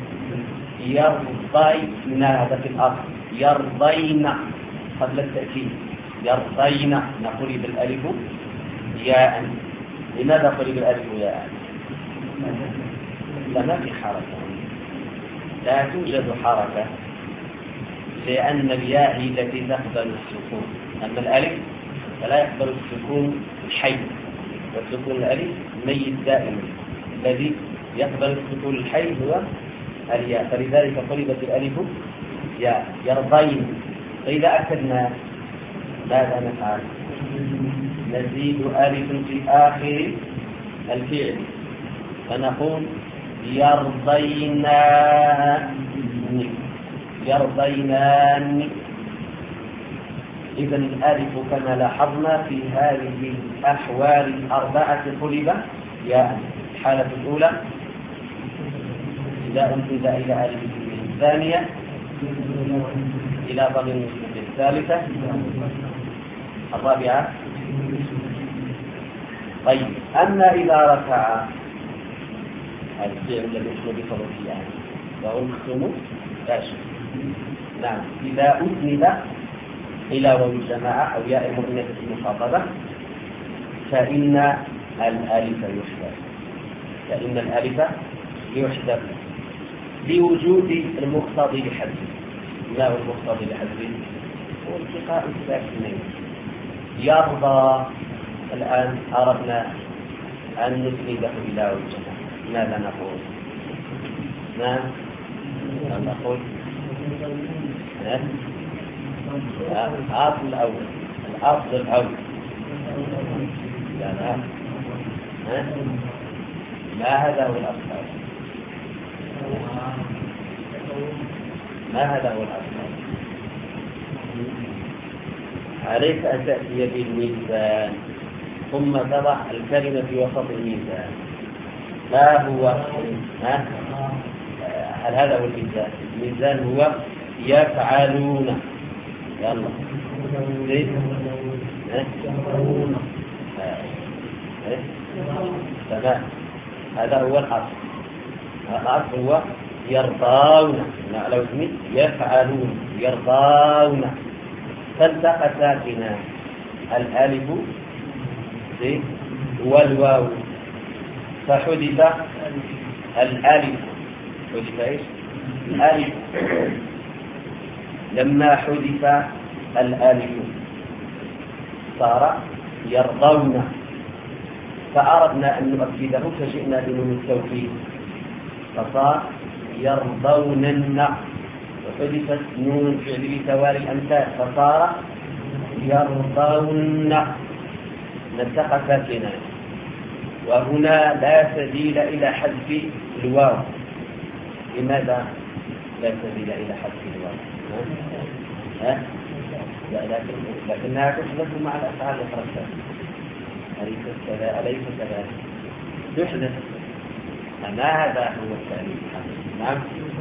يرضين، هذا في الأصل يرضين قبل التأكيد يرضين نقول بالألف ياء. لماذا قلب الألف ياء؟ لا، ما في حركة، لا توجد حركة، لأن الياء هي التي تقبل السكون، أما الألف فلا يقبل السكون الحي، والسكون الألف ميت دائما، الذي يقبل السكون الحي هو الياء، فلذلك قلبت الألف ياء. يرضين، فإذا أكدنا ماذا نفعل؟ نزيد ألف في آخر الفعل فنقول يرضينان، يرضينان. إذا الألف كما لاحظنا في هذه الأحوال الأربعة قلب ياء. الحالة الأولى إذا أنتج إلى ألف، الثانية إلى ضمير، الثالثة، الرابعة. طيب، أما إذا رفع الفعل الذي يشمل بفضله وهو المختوم لا شيء. نعم، إذا أسند إلى واو الجماعة أو ياء المؤنثة المخاطبة فإن الألف يحذف، فإن الألف يحذف لوجود المقتضي لحذفه. ما هو المقتضي لحذفه؟ هو التقاء الساكنين. يرضى، الآن أردنا أن نسنده إلى واو الجماعة، ماذا نقول؟ ما نقول الأصل الأول، الأصل الأول. لا لا، ما هذا هو الأصل، ما هذا هو الأصل. عليك أن تأتي بالميزان ثم تضع الكلمة في وسط الميزان. ما هو؟ ها؟ هل هذا هو الميزان؟ الميزان هو يفعلون. يلا زيد. تمام، هذا هو الأصل. الأصل هو يرضون، لو اسمي يفعلون، يرضون. فالتقى ساكنا الألف والواو فحذف الألف. حذف ايش؟ الألف. لما حذف الألف صار يرضون، فأردنا أن نؤكده فجئنا بنون التوكيد فصار يرضونن، وحذفت نون الفعل بتوالي الأمثال فصار يرضون. نلتقى ساكنا، وهنا لا سبيل إلى حذف الواو. لماذا لا سبيل إلى حذف الواو؟ ها؟ لا، لكن لكنها تحدث مع الأفعال الأخرى. أليس كذا؟ أليس كذلك؟ تحدث. ما هذا هو التعليل الحقيقي؟ نعم.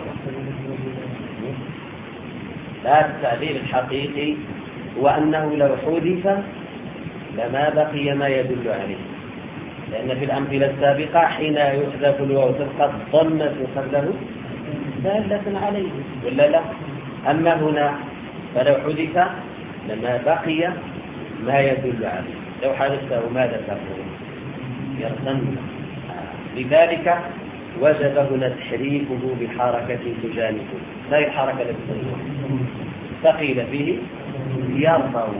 لا، التعليل الحقيقي هو أنه لو حذف لما بقي ما يدل عليه، لأن في الأمثلة السابقة حين يحذف الواو تبقى الضمة قبله دالة عليه ولا لا؟ أما هنا فلو حذف لما بقي ما يدل عليه. لو حذفته ماذا تقول؟ يرسم. لذلك وجب هنا تحريكه بحركة تجانبه، لا الحركة التي تجانبه ثقيل فيه يرضى.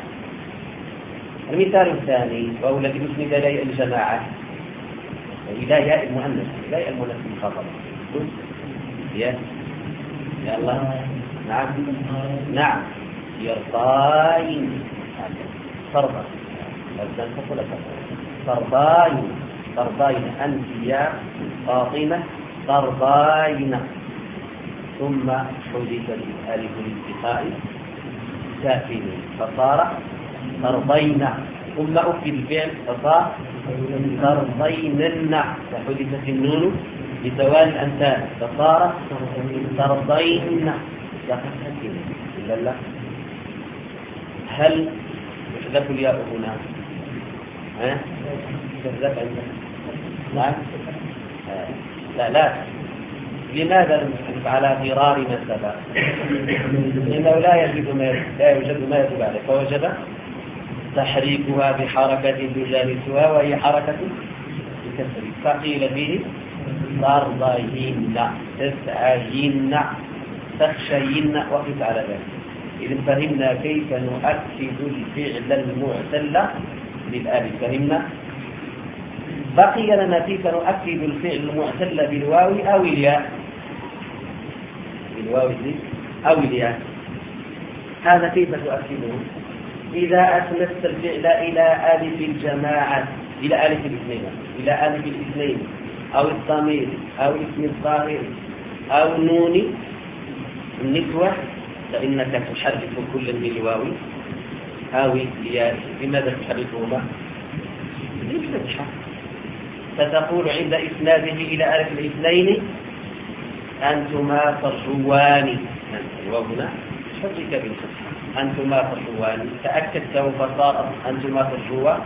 المثال الثاني وهو الذي يسند إليه الجماعة إلى ياء المؤنث، إلى ياء المؤنث المخاطبة. يا يا الله. نعم نعم، يرضين فرضا، لازم تقول فرضين، فرضين أنت يا فاطمة فرضين، ثم حذف الألف الالتقاء ساكن فصار ترضين، ثم أكد الفعل فصار ترضينن، فحذفت النون بتوالي الأمثال فصار ترضين. إلا لا، هل يحذف الياء هنا؟ ها؟ تحذف عندنا؟ نعم. لا لا، لماذا لم نحذف على غرار ما سبق؟ لأنه لا يوجد ما لا يوجد ما يدل عليه، فوجب تحريكها بحركة تجانسها وهي حركة بالكسر فقيل فيه ترضين تسعين تخشين وقف على ذلك. إذن فهمنا كيف نؤكد الفعل المعتل بالآلف. فهمنا. بقي لنا كيف نؤكد الفعل المعتل بالواو أو الياء. بالواو أو الياء. هذا كيف تؤكده؟ إذا أسندت الفعل إلى ألف الجماعة، إلى ألف الاثنين، إلى ألف الاثنين أو الضمير أو اسم الظاهر أو نون النسوة، فإنك تحرك كل من الواو أو الياء. لماذا تحركهما؟ لفتحة. فتقول عند إسناده إلى ألف الاثنين أنتما ترجوان، الواو هنا حرك بالفتحة، أنتما ترجوان، تأكدته فصار أنتما ترجوان،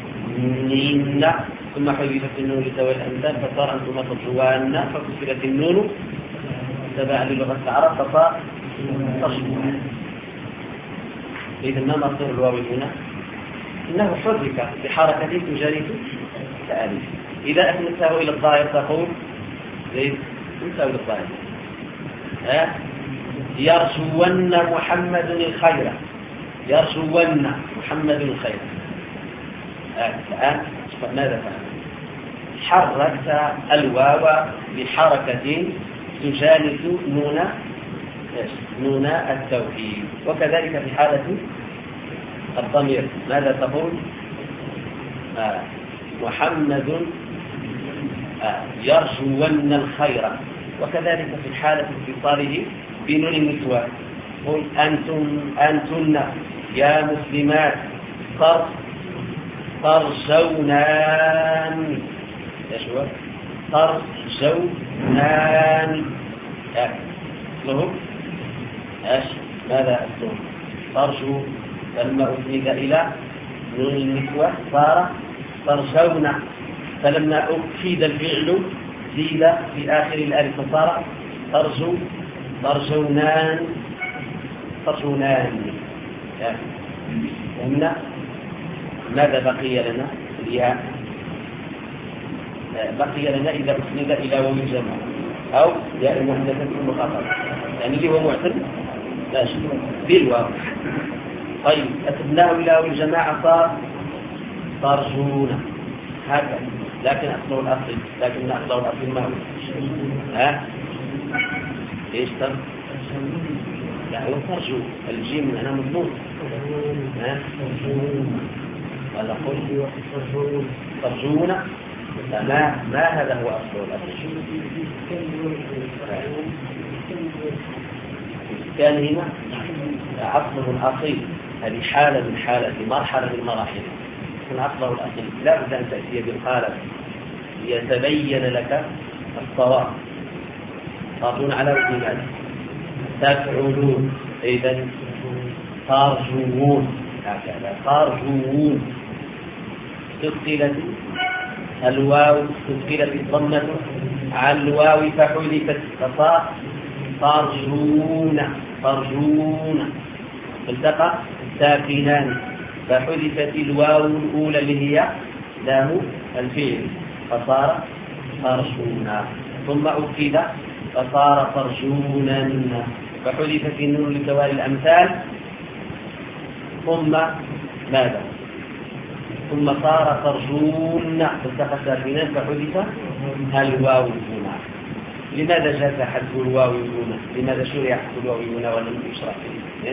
ثم حذفت النون لذوي الأمثال فصار أنتما ترجوان، فكسرت النون تبعا للغة العرب فصار ترجوان. إذن ما مصدر الواو هنا؟ إنه حرك بحركة تجارية الألف. إذا أثنته إلى الظاهر تقول زيد أنت إلى الظاهر أه؟ يرجون محمد الخير، يرجون محمد الخير. الآن أه؟ ماذا فعل؟ حركت الواو بحركة تجانس نون نون التوكيد. وكذلك في حالة الضمير ماذا تقول؟ آه. محمد آه. يرجون الخير. وكذلك في حالة اتصاله بنون النسوة قل أنتم أنتن يا مسلمات ترجونان، ايش هو؟ ترجونان. اسمه ايش؟ ماذا اسمه؟ ترجو. لما أسند إلى نون النسوة صار ترجون، فلما أكيد الفعل زيد في آخر الألف فصار ترجو ترجونان ترجونان. هنا ماذا بقي لنا؟ الياء. بقي لنا إذا أسند إلى واو الجمع أو ياء المحدثة المخاطبة، يعني اللي هو معتل لا شيء بالواو. طيب أسدناه إلى واو الجماعة صار ترجون هكذا، لكن أصله الأصل لكن أصله الأصل ما هو؟ ها؟ إيش تر؟ لا هو ترجو، الجيم أنا مضمون. ها؟ ولا قل ترجون؟ ما ما هذا هو أصله الأصل. كان هنا أصله الأصيل، هذه حالة من حالة مرحلة من مراحل يكون أصله الأصيل. لا بد أن تأتي بالقالب ليتبين لك الصواب. ترجون على وجه الأجل تفعلون، إذن ترجون هكذا ترجون. تثقلت الواو تثقلت الضمة على الواو فحذفت فصار ترجون ترجون. التقى ساكنان فحذفت الواو الأولى اللي هي لام الفعل فصار ترجونا، ثم أكد فصار ترجونا، فحذفت النون لتوالي الأمثال، ثم ماذا؟ ثم صار ترجون فالتقى ساكنان فحذف الواو هنا. لماذا جاء حذف الواو هنا؟ لماذا شرع حذف الواو هنا ولم يشرع فيه؟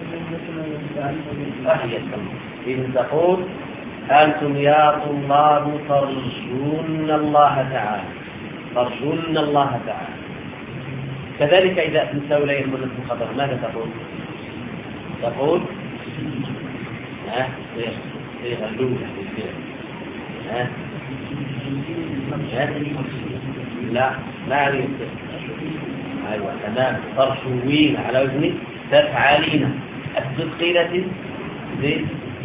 أهي السمع. إذن تقول أنتم يا طلاب ترجون الله تعالى، ترجون الله تعالى. كذلك إذا تنسوا إليه المنة الخطر ماذا تقول؟ تقول ها صيغة اللغة ها لا ما عليه. أيوة تمام. ترجوين على وزن تفعلين. التثقيلة زي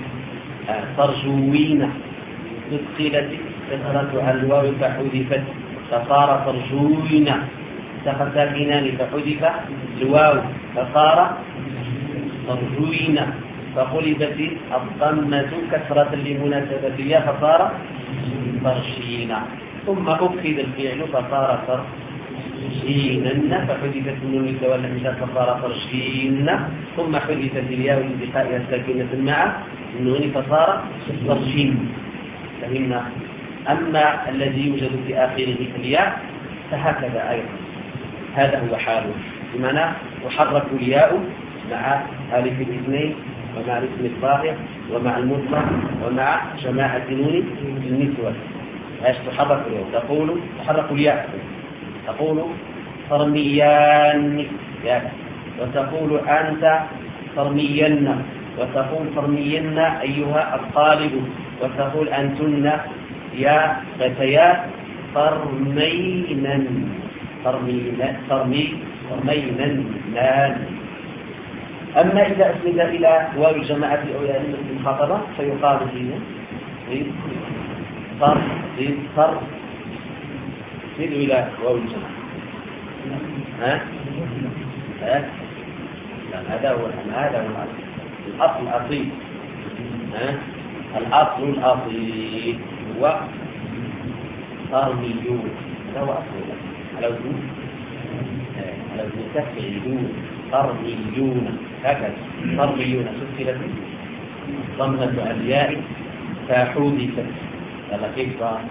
ترجوين تثقيلة كسرت على الواو فحذفت فصار ترجوين. ساكنان فحذف الواو فصار ترجوين، فقلبت الضمة كسرة لمناسبتها فصار ترشين. ثم أكد الفعل فصار ترجينا فحدثت النون للزوال الانشاء فصار ترجينا ثم حدثت الياء لالتقائها الساكنة مع النون فصار ترجيم. فهمنا. أما الذي يوجد في آخره الياء فهكذا أيضا هذا هو حاله، بمعنى تحرك الياء مع ألف الاثنين ومع الاسم الظاهر ومع المطلق ومع جماعة نون النسوة. ايش تحرك الياء؟ تقول تحرك الياء تقول ترميان وتقول أنت ترمين وتقول ترمين أيها الطالب وتقول أنتن يا فتيات ترمينا ترمينا ترمي ترمينا لان. أما إذا أسند إلى واو الجماعة أو إلى المخاطبة فيقال فيه صر صر يسند إلى واو الجماعة. ها؟ ها؟ لا هذا هو هذا هو الأصل الأصيل. ها؟ الأصل الأصيل هو ترميون، هذا هو أصله على وزن على وزن تفعيلون ترميون هكذا ترميون سكنت ضمة الياء فحذفت. هذا كيف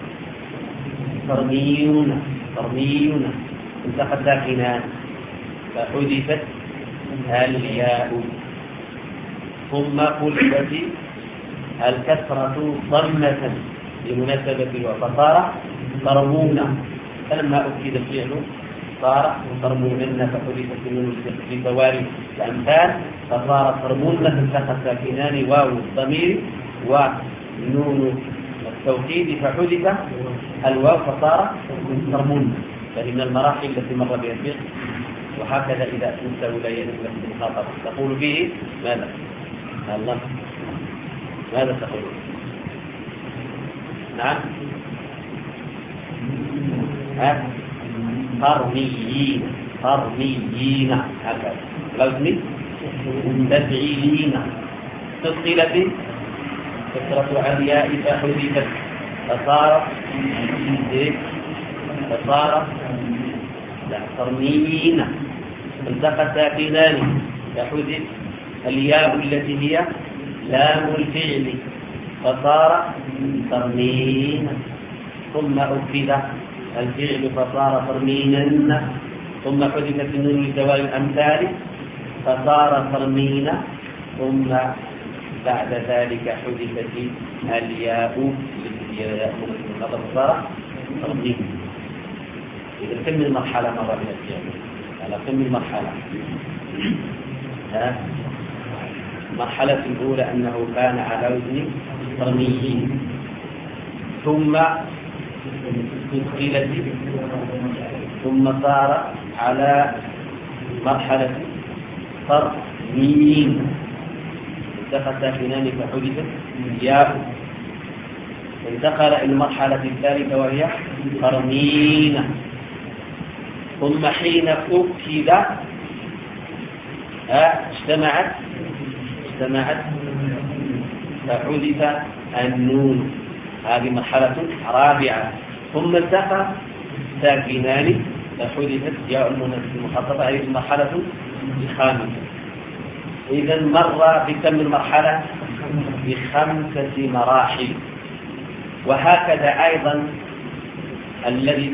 ترميون ترميون التقى ساكنان فحذفت الياء ثم قلبت الكسرة ضمة لمناسبة وفصار ترمون. فلما أكد الفعل صار ترمونن فحذفت النون لزوال الأمثال فصار ترمون التقى ساكنان واو الضمير ونون التوكيد فحذف الواو فصار ترمون. فمن المراحل التي مر بها الفعل. وهكذا إذا أنت ولاية مثل المخاطبة تقول به ماذا؟ الله ماذا تقول؟ نعم ها ترميين ترميين هكذا لازم تفعيلين تثقلت كسرة علياء فحذفت فصار فصار لا ترميين التقى ساكنان فحذف الياء التي هي لام الفعل فصار ترمين ثم أكد الفعل فصار ترمينا ثم حذفت النون لزوال الأمثال فصار ترمينا ثم بعد ذلك حذفت الياء فصار ترمين. إذا كم المرحلة مرة من الفعل على كم المرحلة؟ ها المرحلة الأولى أنه كان على وزن ترميين ثم تثقلت ثم صار على مرحلة ترميين التقى ساكنان فحذفت ياء انتقل إلى المرحلة الثالثة وهي ترمين ثم حين أكد اجتمعت اجتمعت فحذف النون. هذه مرحلة رابعة. ثم التقى ساكنان فحذفت ياء المخاطبة. هذه المرحلة الخامسة. إذا مر بكم المرحلة؟ بخمسة مراحل. وهكذا أيضا الذي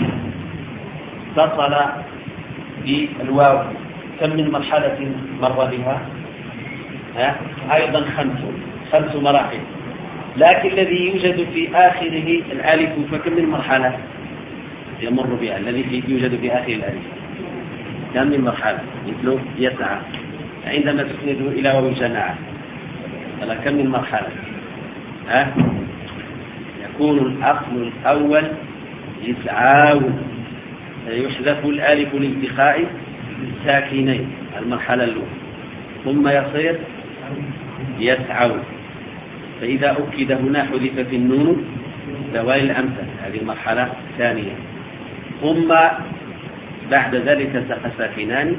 اتصل بالواو كم من مرحلة مر بها؟ ها؟ أيضا خمس خمس مراحل. لكن الذي يوجد في آخره الألف فكم من مرحلة يمر بها؟ الذي يوجد في آخر الألف كم من مرحلة؟ مثل يسعى عندما تسنده إلى واو الجماعة فلا كم من مرحلة؟ ها؟ يكون الأصل الأول يسعاون يحذف الألف لالتقاء ساكنين المرحلة الأولى ثم يصير يسعون. فإذا أكد هنا حذفت النون زوال الأمثل هذه المرحلة الثانية. ثم بعد ذلك التقى ساكنان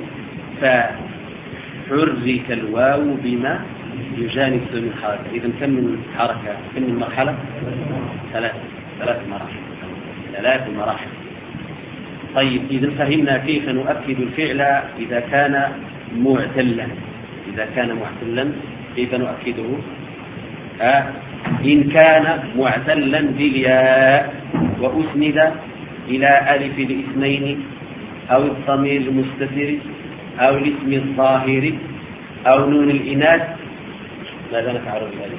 فحرك الواو بما يجانب سن الحركة. إذا كم من حركة كم من مرحلة؟ ثلاث ثلاث مراحل. ثلاث مراحل. طيب إذا فهمنا كيف نؤكد الفعل إذا كان معتلا. إذا كان معتلا كيف نؤكده؟ آه إن كان معتلا بالياء وأسند إلى ألف الاثنين أو الضمير المستتر أو الاسم الظاهر أو نون الإناث، ماذا نفعل بذلك؟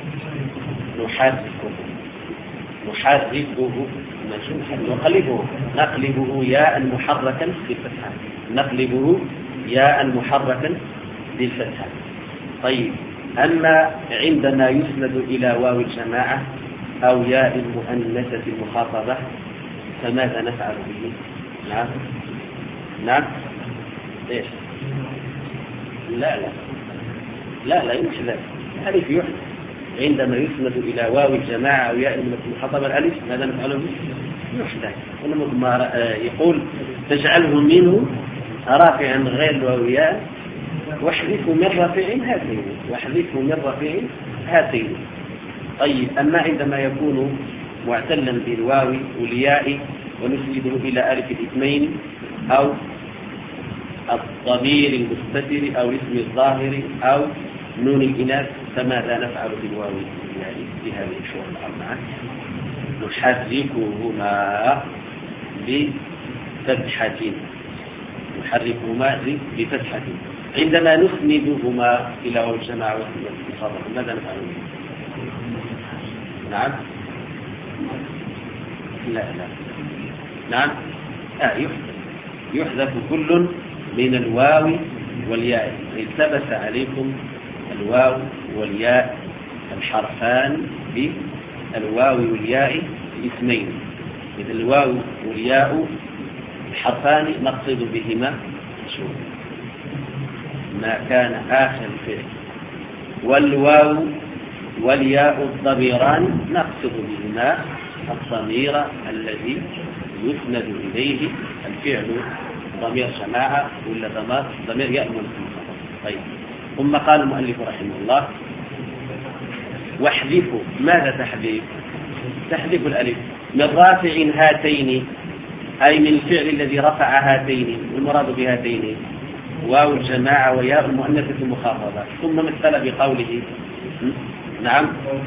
نحركه نحركه نقلبه نقلبه ياء محركا بالفتحة نقلبه ياء محركا بالفتحة. طيب أما عندما يسند إلى واو الجماعة أو ياء المؤنثة المخاطبة فماذا نفعل به؟ نعم نعم إيش؟ لا لا لا لا يحذف الألف يحذف عندما يسند إلى واو الجماعة أو ياء المخاطبة الألف ماذا نفعل به؟ يحذف. ولما يقول تجعله منه رافعا غير الواو ياء واحذفه من رافع هاتين واحذفه من رافع هاتين. طيب أما عندما يكون معتلا بالواو والياء ونسنده إلى ألف الاثنين أو الضمير المستتر أو الاسم الظاهر أو نون الإناث فماذا نفعل بالواو والياء في هذه الشروط الأربعة؟ نحركهما بفتحة نحركهما بفتحة. عندما نسندهما إلى واو الجماعة والمخاطبة ماذا نفعل؟ نعم لا لا نعم آه يحذف يحذف كل من الواو والياء. التبس عليكم الواو والياء الحرفان بالواو والياء الاثنين. إذا الواو والياء الحرفان نقصد بهما شو ما كان آخر الفعل، والواو والياء الضميران نقصد بهما الضمير الذي يسند إليه الفعل ضمير جماعة ولا ضمير ضمير ياء المنصوب. طيب ثم قال المؤلف رحمه الله واحذفوا. ماذا تحذف؟ تحذف الألف من رافع هاتين أي من الفعل الذي رفع هاتين. والمراد بهاتين واو الجماعة وياء المؤنثة المخاطبة. ثم مثل بقوله نعم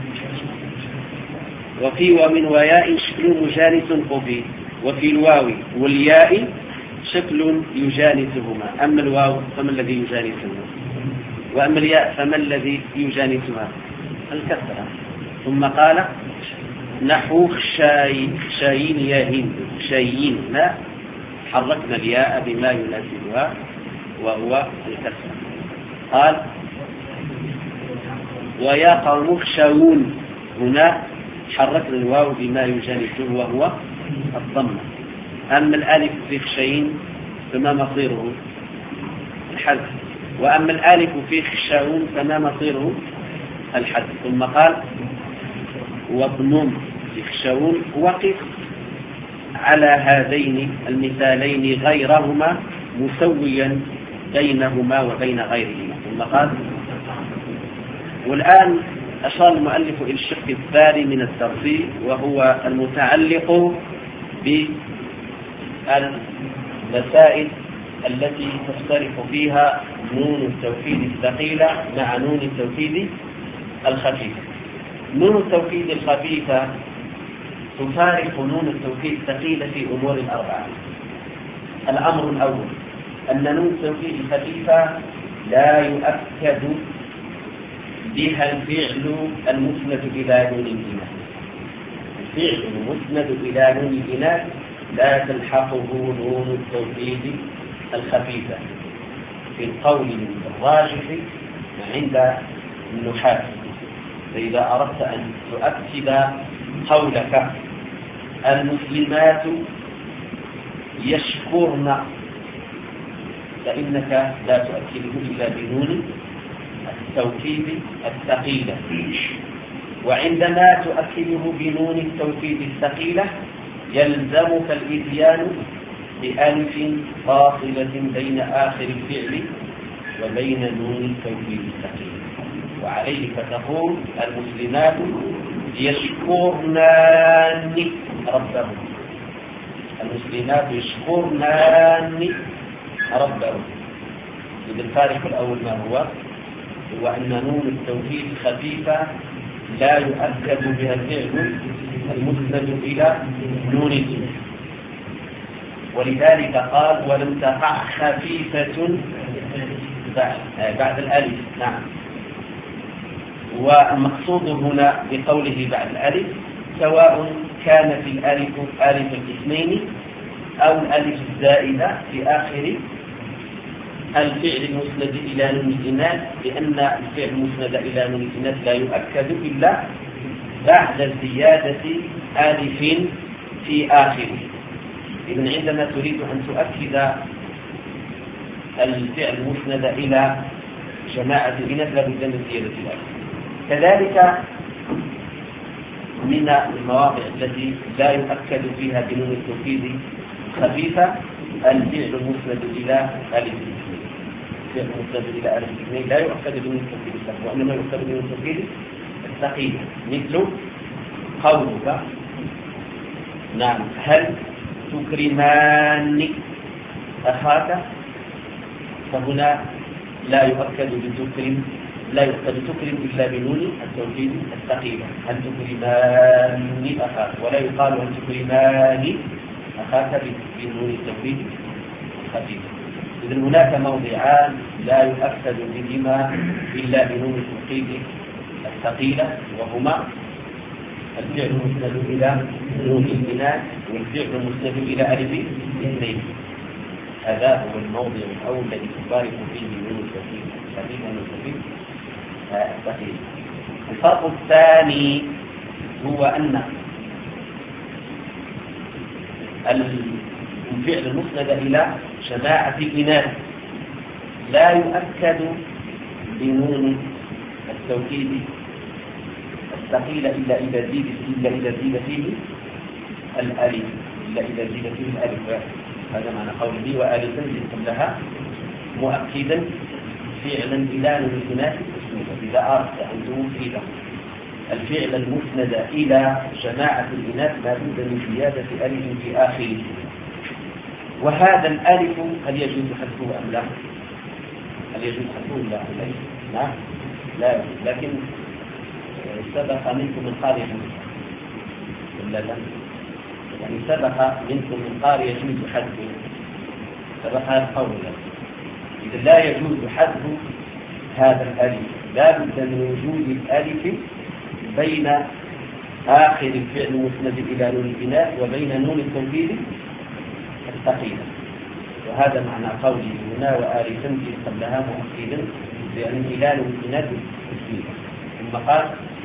وفي ومن وياء شكل مجانس خفي. وفي الواو والياء شكل يجانسهما. أما الواو فما الذي يجانسهما؟ وأما الياء فما الذي يجانسها؟ الكسرة. ثم قال نحو خشاي خشايين يا هند خشايين لا حركنا الياء بما يناسبها وهو الكسرة. قال ويا قوم خشاون هنا حركنا الواو بما يجانسه وهو الضمة. أما الألف في خشاين فما مصيره؟ الحذف. وأما الألف في خشاون فما مصيره؟ الحذف. ثم قال واضمم في خشاون وقف على هذين المثالين غيرهما مسويا بينهما وبين غيرهما. ثم قال والآن أشار المؤلف إلى الشق الثاني من الترتيب وهو المتعلق بالمسائل التي تختلف فيها نون التوكيد الثقيلة مع نون التوكيد الخفيفة. نون التوكيد الخفيفة تفارق نون التوكيد الثقيلة في أمور أربعة. الأمر الأول أن نون التوكيد الخفيفة لا يؤكد بها الفعل المسند إلى نون الإناث. الفعل المسند إلى نون الإناث لا تلحقه نون التوكيد الخفيفة في القول الراجح عند النحاة. فإذا أردت أن تؤكد قولك المسلمات يشكرن فإنك لا تؤكده إلا بنون التوكيد الثقيلة. وعندما تؤكده بنون التوكيد الثقيلة يلزمك الإتيان بألف فاصلة بين آخر الفعل وبين نون التوكيد الثقيلة. وعليه فتقول المسلمات يشكرنان ربهم المسلمات يشكرنان ربهم. إذا الفارق الأول ما هو؟ هو أن نون التوكيد خفيفة لا يؤكد بها الفعل المسند إلى نون الجمع، ولذلك قال ولم تقع خفيفة بعد, بعد الألف. نعم. والمقصود هنا بقوله بعد الألف سواء كانت الألف ألف الاثنين أو الألف الزائدة في آخر الفعل المسند إلى نون الإناث، لأن الفعل المسند إلى نون الإناث لا يؤكد إلا بعد زيادة ألف في آخره. إذن عندما تريد أن تؤكد الفعل المسند إلى جماعة الإناث لابد من زيادة الألف. كذلك من المواضع التي لا يؤكد فيها بنون التوكيد خفيفة الفعل المسند إلى ألف الاثنين. الفعل المسند إلى ألف الاثنين لا يؤكد بنون التوكيد الخفيفة، وإنما يؤكد بنون التوكيد الثقيلة، مثل قولك نعم هل تكرمان أخاك، فهنا لا يؤكد بتكرم لا يؤكد تكرم إلا بنون التوكيد الثقيلة، هل تكرمان أخاك، ولا يقال هل تكرمان أخاك بنون التوكيد الخفيفة. إذن هناك موضعان لا يؤكد بهما إلا بنون التوكيد الثقيلة، وهما الفعل المسند إلى نون البناء والفعل المسند إلى ألف الاثنين. هذا هو الموضع الأول الذي تفارق فيه نون التوكيد الخفيفة ونون التوكيد الثقيلة. الفرق الثاني هو أن الفعل المسند إلى جماعة الإناث لا يؤكد بنون التوكيد الثقيلة إلا إذا زيد إلا إذا زيد فيه الألف إلا إذا زيد فيه الألف. هذا معنى قوله وآلفا قبلها مؤكدا فعلا إلى نون الإناث إذا أردت أن توكد الفعل المسند إلى جماعة الإناث لا بد من زيادة ألف في آخره. وهذا الألف هل يجوز حذفه أم لا؟ هل يجوز حذفه لا؟ نعم لا يجوز، لكن سبق منكم من قارئ ولا لا؟ يعني سبق منكم من قارئ يجوز حذفه، سبق هذا القول. إذا لا يجوز حذف هذا الألف، لا بد من وجود الألف بين آخر الفعل المسند إلى نون البناء وبين نون التوكيد الثقيلة. وهذا معنى قوله هنا وآلفا في قبلها مؤكدا بأن إلى نون البناء التسليمة. ثم قال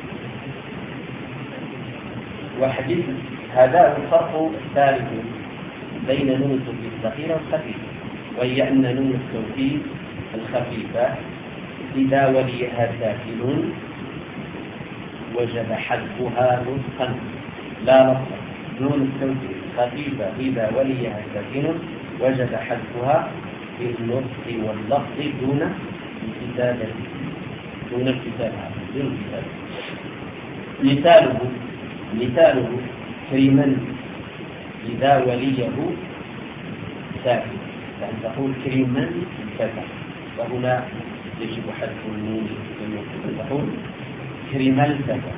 وحديث هذا هو الفرق الثالث بين نون التوكيد الثقيلة والخفيفة، وهي أن نون التوكيد الخفيفة إذا وليها ساكن وجب حذفها نطقا لا لفظا. نون التوكيد الخفيفة إذا وليها ساكن وجب حذفها بالنطق واللفظ دون الكتابة دون الكتابة دون الكتابة. مثاله مثاله كريما إذا وليه ساكن، يعني تقول كريما كذا، وهنا يجب حذف النون تقول كريما كذا.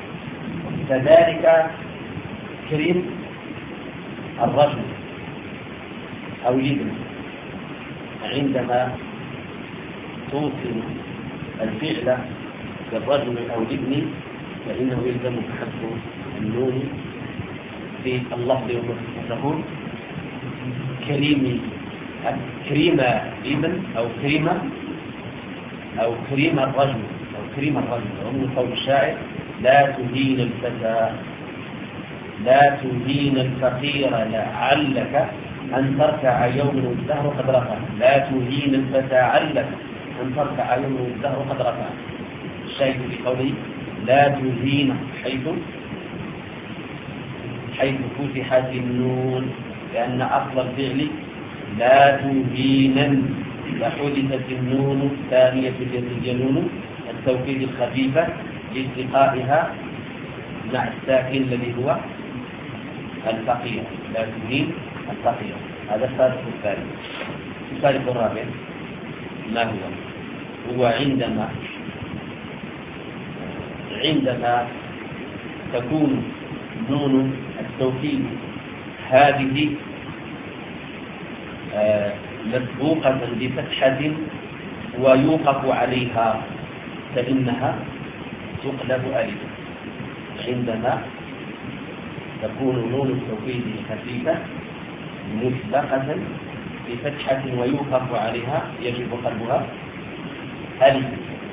كذلك كريم الرجل أو الابن، عندما توصل الفعل بالرجل أو الابن فإنه يلزم حذف النون في اللفظ والنطق، تقول كريم كريمة ابن أو كريمة أو كريم الرجل أو كريم الرجل. ومن قول الشاعر لا تهين الفتى لا تهين الفقير لعلك أن تركع يوم والدهر قد رفع. لا تهين الفتى علك أن تركع يوم والدهر قد رفع. الشاهد في قوله لا تهين حيث حيث فتحت النون، لأن أصل الفعل لا تهينا، فحدثت النون الثانية التي هي نون التوكيد الخفيفة لالتقائها مع الساكن الذي هو الفقير. لا تهين التقية. هذا الفارق الثاني. الفارق الرابع ما هو؟ هو عندما عندما تكون نون التوكيد هذه مسبوقة بفتحة ويوقف عليها فإنها تقلب ألف. عندما تكون نون التوكيد خفيفة مسبقة بفتحة ويوقف عليها يجب قلبها ألف.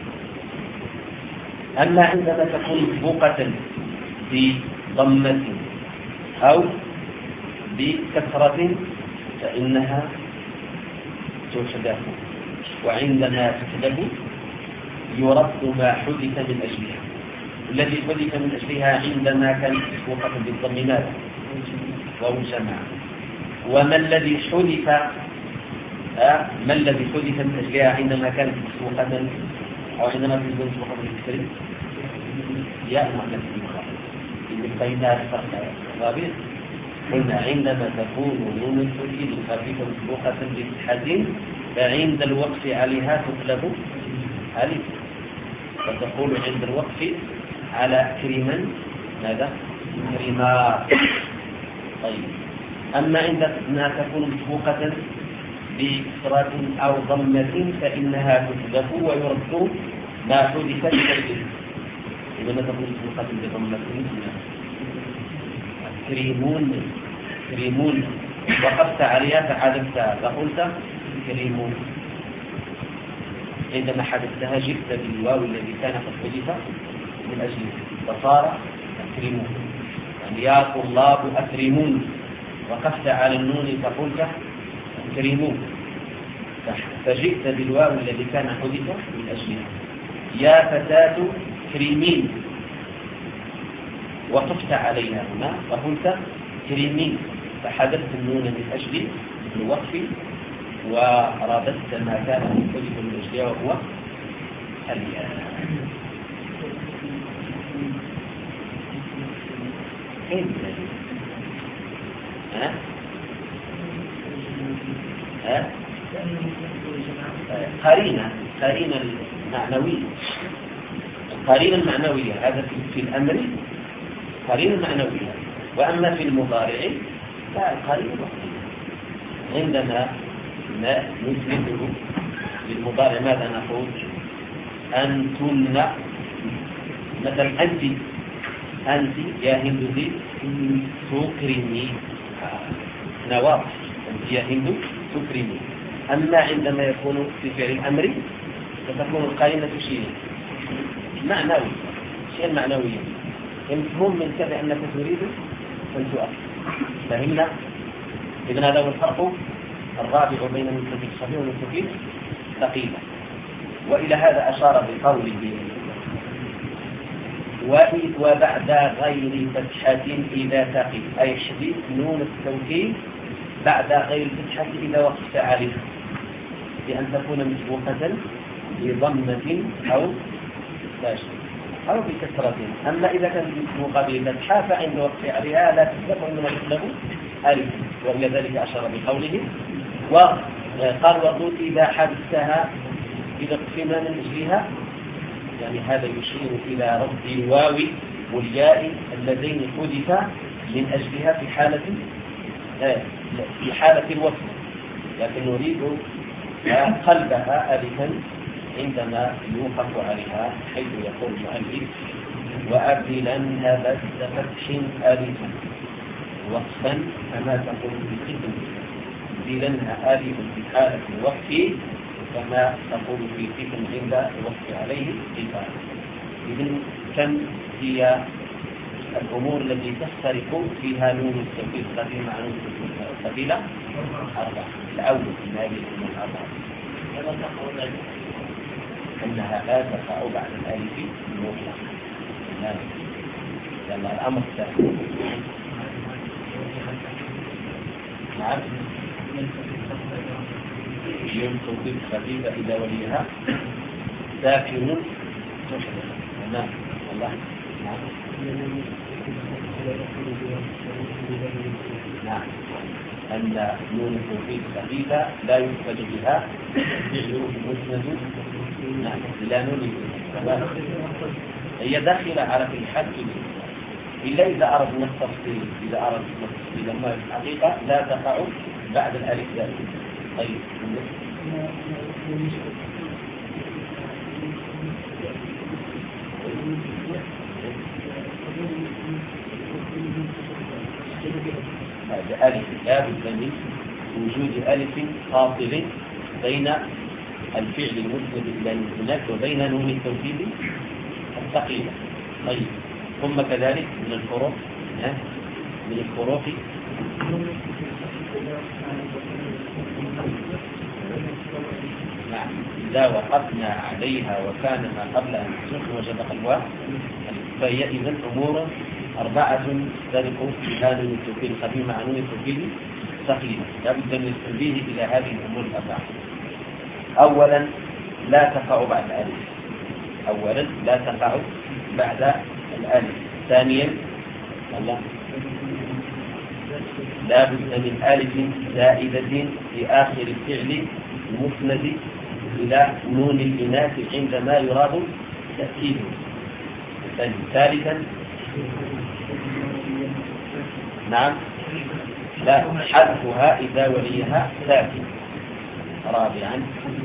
أما عندما تكون مسبوقة بضمة أو بكسرة فإنها تحذف، وعندما تحذف يرد ما حدث من أجلها. الذي حدث من أجلها عندما كانت مسبوقة بالضمات واو الجماعة. وما الذي حدث أه؟ ما الذي حدث من أجلها عندما كانت مسبوقة أو عندما كانت مسبوقة بالكسر؟ يا مؤنث المخاطب. إذا بينها الفرق الرابع قلنا عندما تكون نون التوكيد خفيفة مسبوقة بفتحة فعند الوقف عليها تقلب ألف، فتقول عند الوقف على كريما ماذا؟ كريما. طيب، أما عندما تكون مسبوقة بكسرة أو ضمة فإنها تحذف ويرد ما حدث بالكسر. عندما تكون مسبوقة بضمة كريمون كريمون وقفت عليها فحذفتها فقلت كريمون. عندما حذفتها جبت بالواو الذي كان قد حذف من أجله فصار أكرمون. يعني يا طلاب أكرمون، وقفت على النون فقلت أكرمون، فجئت بالواو الذي كان حذف من أجله. يا فتاة كريمين، وقفت عليها هنا فقلت كريمين، فحذفت النون من أجل الوقف ورددت ما كان حذف من أجله وهو الياء. كيف ها ها قرينة قرينة المعنوية القرينة المعنوية هذا في الأمر قرينة معنوية. وأما في المضارع فالقرينة وحيدة. عندما نثبته بالمضارع ماذا نقول؟ أنتن مثلا أنت أنت يا هند تكرمي نواف أنت يا هند تكرمي. أما عندما يكون في فعل الأمر فتكون القرينة شيء معنوي شيء معنوي المفهوم من كذا أنك تريد أن تؤكد. فهمنا؟ إذن هذا هو الفرق الرابع بين المنتفي الصحيح والمنتفي ثقيلة. وإلى هذا أشار بقوله وبعد غير فتحة إذا ثقيل، أي حديث نون التوكيد بعد غير فتحة إذا وقفت عليها بأن تكون مسبوقة بضمة أو داشة أو بكسرة. أما إذا كانت مسبوقة بفتحة فعند وقف عليها لا تسبق وإنما تسبق ألف. وإلى ذلك أشار بقوله وقال وقل إذا حدثتها إذا قسمنا من أجلها، يعني هذا يشير إلى رد الواو والياء اللذين حدث من أجلها في حالة في حالة الوصل، لكن نريد قلبها ألفا عندما يوقف عليها، حيث يقول المؤلف وأبدلنها بس فتح ألفا وقفا كما تقول في ختم، أبدلنها ألف في حالة الوقف كما تقول في ختم عند الوقف عليه إفادة. إذن كم هي الأمور التي تختلف فيها نون التوكيد القديمة مع نون التوكيد القبيلة؟ أربعة. الأول من هذه الأمور الأربعة كما تقول أنها لا تقع بعد الألف المطلق. يلا الأمر الثاني. نعم. يوم توكيد خفيفة إذا وليها ساكن تحدث. نعم والله. نعم. نعم أن نون التوكيد خفيفة لا يفقد بها فعل مسند نعم إلى نون هي داخلة على في الحد إلا إذا أردنا التفصيل إذا أردنا التفصيل لما الحقيقة لا تقع بعد الألف دائما. طيب هذا ألف لا بد من وجود ألف فاصل بين الفعل المسند إلى هناك وبين نون التوكيد الثقيلة. طيب ثم كذلك من الفروق من الفروق نعم إذا وقفنا عليها وكان ما قبل أن تسكن وجب قلبها فهي إذن أمور أربعة تدرك في هذا التوكيد الخفيف مع نون التوكيد ثقيلة. لا بد من التنبيه إلى هذه الأمور الأربعة. أولا لا تقع بعد الألف أولا لا تقع بعد الألف. ثانيا الله لا بد من ألف زائدة في آخر الفعل المسند إلى نون الإناث عندما يراد تأكيده. ثالثا نعم لا حذفها إذا وليها ساكن. رابعا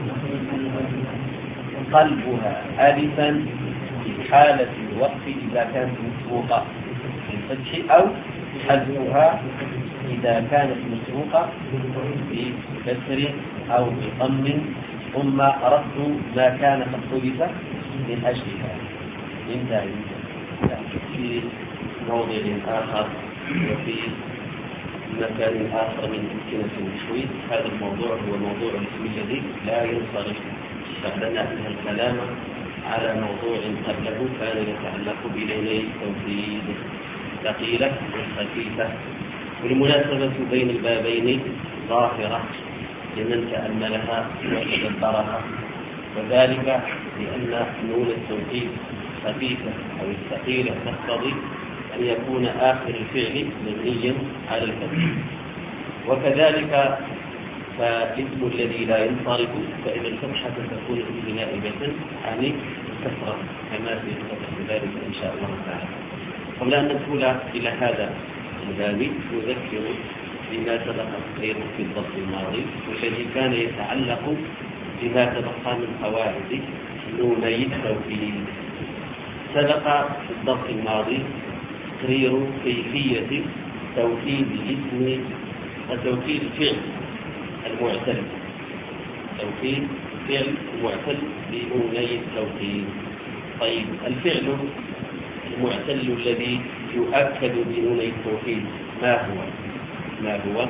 قلبها ألفا في حالة الوقف إذا كانت مسبوقة بالفتح أو حذفها إذا كانت مسبوقة بكسر أو بضم ثم رد ما كان قد حذف من أجلها. انتهى في موضع آخر وفي مكان آخر من أمكنة التشويش. هذا الموضوع هو موضوع الاسم الذي لا ينصرف. فعلنا أن الكلام على موضوع قبله كان يتعلق بلوني التوحيد ثقيلة وخفيفة. والمناسبة بين البابين ظاهرة لمن تأملها وتدبرها، وذلك لأن نون التوحيد خفيفة أو الثقيلة تقتضي أن يكون آخر الفعل مبنيا على الفتح، وكذلك فالاسم الذي لا ينصرف فإذا الفتحة تكون في نائبة عن الكسرة كما سيتضح ذلك إن شاء الله تعالى. قبل أن ندخل إلى هذا الباب نذكر بما سبق الخير في الضبط الماضي والذي كان يتعلق بما تبقى من قواعد نوني التوكيد. سبق في الضبط الماضي تقرير كيفية توكيد اسم توكيد فعل المعتل توكيد فعل المعتل بنوني التوكيد. طيب الفعل المعتل الذي يؤكد بنوني التوكيد ما هو؟ ما هو؟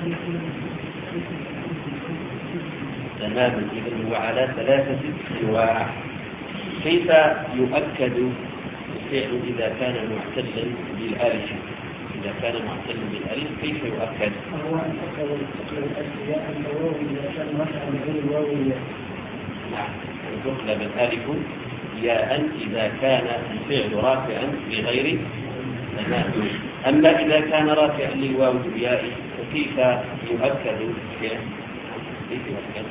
تماما. إذن هو على ثلاثة أنواع. كيف يؤكد الفعل إذا كان معتلا بالألف؟ إذا كان معتلا بالألف كيف يؤكد؟ هو أن تقبل الأشياء الواو إذا كان رفعا غير الواو. نعم، أن تقلب الألف ياء إذا كان الفعل رافعا بغير تمام. أما إذا كان رافعا للواو بالياء فكيف يؤكد الفعل؟ كيف يؤكد؟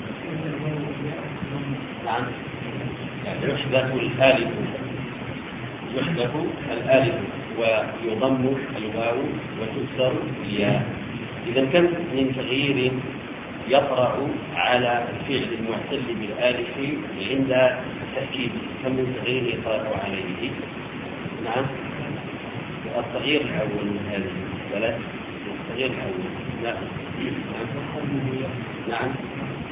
نعم، يعني يحذف الألف يحذف الألف ويضم الواو وتكسر الياء. إذا كم من تغيير يطرأ على الفعل المعتل بالألف عند التأكيد؟ كم من تغيير يطرأ عليه؟ نعم، التغيير الأول من هذه الثلاث التغيير الأول لا نعم نعم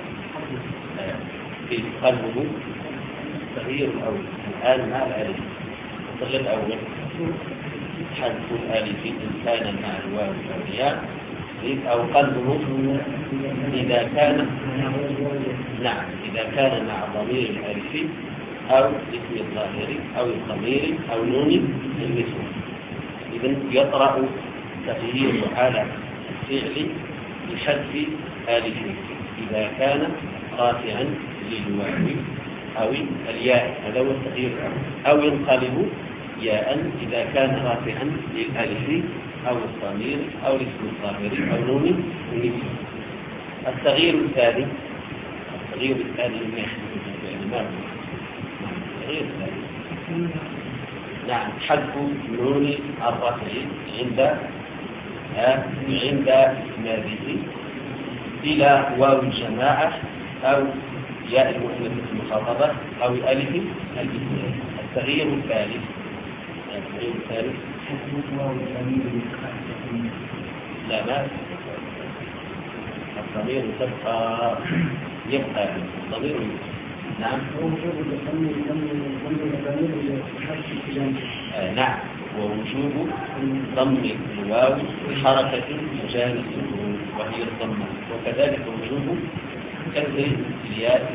في قلبه التغيير الأول الآن مع الألف. التغيير الأول حذف الألف إن كان مع الواو والياء أو قلبه إذا كان نعم إذا كان مع ضمير الألف أو اسم الظاهر أو الضمير أو نون النسوة. إذن يطرأ تغيير على الفعل بحذف ألف إذا كان رافعا للواو أو الياء، هذا هو التغيير، أو ينقلب ياء إذا كان رافعا للألف أو الضمير أو الاسم الظاهري أو نون النسوة. التغيير الثاني التغيير الثاني من الفعل التغيير الثاني نعم حذف نون الرفع عند عند إسناده إلى واو الجماعة أو ياء المؤنث المخاطبة أو ألف الاثنين. التغيير الثالث التغيير الثالث لا ما الضمير تبقى يبقى الضمير نعم آه نعم ووجوب ضم الواو حركة جانب السكون وهي الضمة، وكذلك وجوب كسر الياء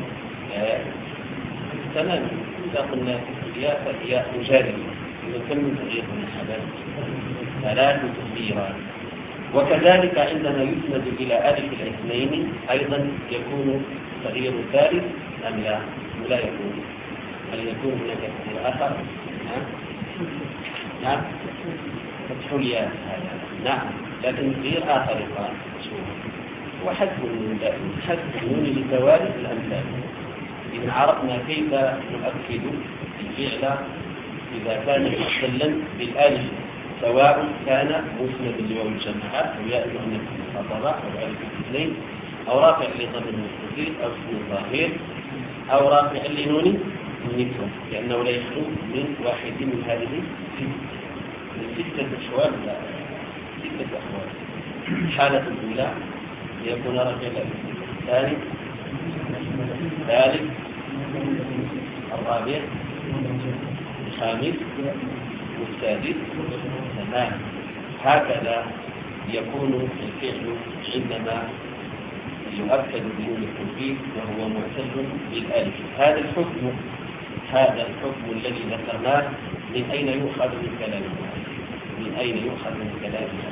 تماما. إذا قلنا الياء فالياء مجانبة إذا كم تغيير من الحدث ثلاث تغييرات. وكذلك عندما يسند إلى ألف الاثنين أيضا يكون تغيير ثالث أم لا؟ ولا يكون. هل يكون هناك تغيير آخر؟ نعم نعم فتح الياء نعم، لكن تغيير آخر يقال وحذف النون دائما، حذف النون لتوالي الأمثال. إذا عرفنا كيف نؤكد الفعل إذا كان متصلا بالألف سواء كان مسند لواو الجماعة أو ياء المؤنث المخاطبة أو ألف الاثنين أو رافع لضمير المستتر أو اسم الظاهر أو رافع لنون النسوة، لأنه لا يخلو من واحد من هذه من ستة أحوال ستة أحوال. الحالة الأولى يكون رافع الثالث الثالث الرابع الخامس والسادس تمام. هكذا يكون الفعل عندما يؤكد بنون التوكيد وهو معتل بالالف. هذا الحكم هذا الحكم الذي ذكرناه من اين يؤخذ من كلامنا؟ من اين يؤخذ من كلامنا؟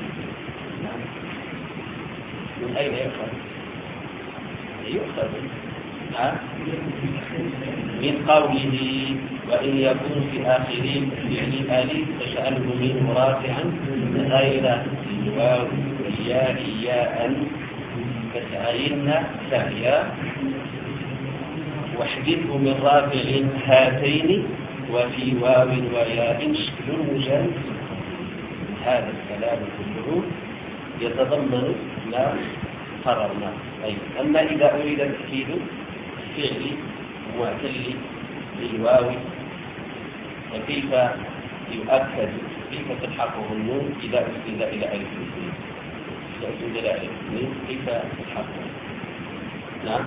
من اين يؤخذ؟ يؤخذ من قوله وإن يكون في آخرين فعل ألف فشأنه منه رافعا غير الواو والياء ياء فسألن ثانيا واحذفه من رافع هاتين وفي واو وياء شكل مجانب. هذا الكلام كله يتضمن ما قررنا. طيب أما إذا أريد تأكيد فعل معتل بالواو فكيف يؤكد كيف تلحقه النون إذا أسند إلى ألف الاثنين إذا أسند إلى ألف الاثنين كيف تلحقه؟ نعم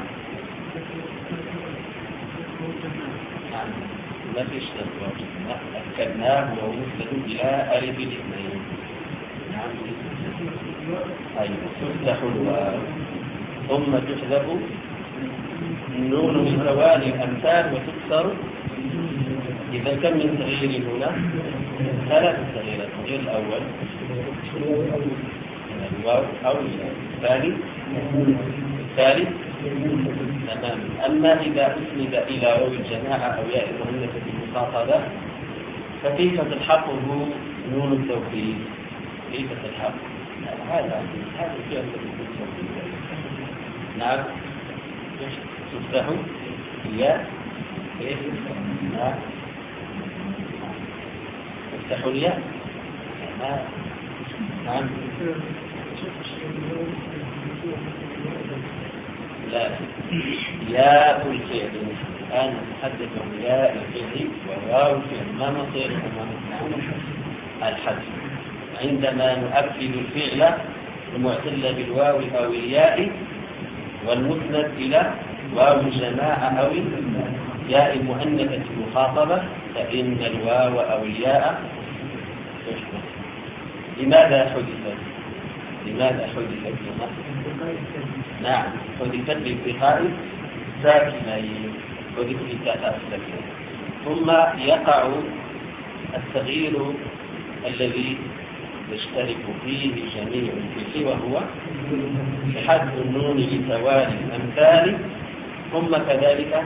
نعم ما فيش تلحق أكدناه وهو مسند إلى ألف الاثنين. نعم أيوة تفتح الواو ثم تحذف النون من توالي الأمثال وتكسر. إذا كم من تغيير هنا؟ ثلاث تغييرات. التغيير الأول الواو أو الثاني الثالث تمام. أما إذا أسند إلى واو الجماعة أو ياء المؤنثة المخاطبة فكيف تلحقه نون التوكيد؟ كيف تلحقه؟ هذا هذا الفعل الذي نعم تفتح الياء كيف؟ نعم تفتح الياء نعم لا ياء الفعل. الآن نتحدث عن ياء الفعل وواو الفعل. ما مصيرهما؟ الحذف. عندما نؤكد الفعل المعتل بالواو أو الياء والمسند إلى واو الجماعة أو ياء المؤنثة المخاطبة فإن الواو أو الياء تشبه. لماذا حدثت؟ لماذا حدثت هنا؟ نعم حدثت بانتقاء ساكنين وبالتقاء الساكنين. ثم يقع التغيير الذي يشترك فيه جميع الفعل وهو حذف النون لتوالي الأمثال ثم كذلك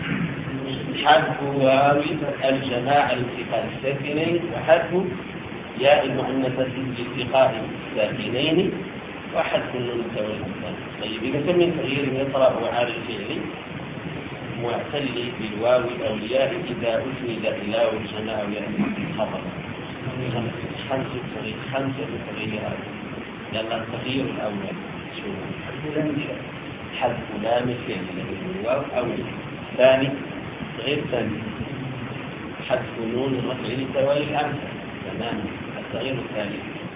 حذف واو الجماعة الالتقاء الساكنين وحذف ياء المؤنثة لالتقاء ساكنين وحذف النون التوالي الأمثال. طيب إذا كان من تغيير يطرأ وعلى الفعل معتل بالواو أو الياء إذا أسند إلى وجهنا أو ياء خطأ خمس تغيير خمسة تغييرات. لأن التغيير الأول شو حذف لام الفعل بالواو أو الثاني غير ثاني حذف نون الرفع للتوالي الأمثل تماما. التغيير الثالث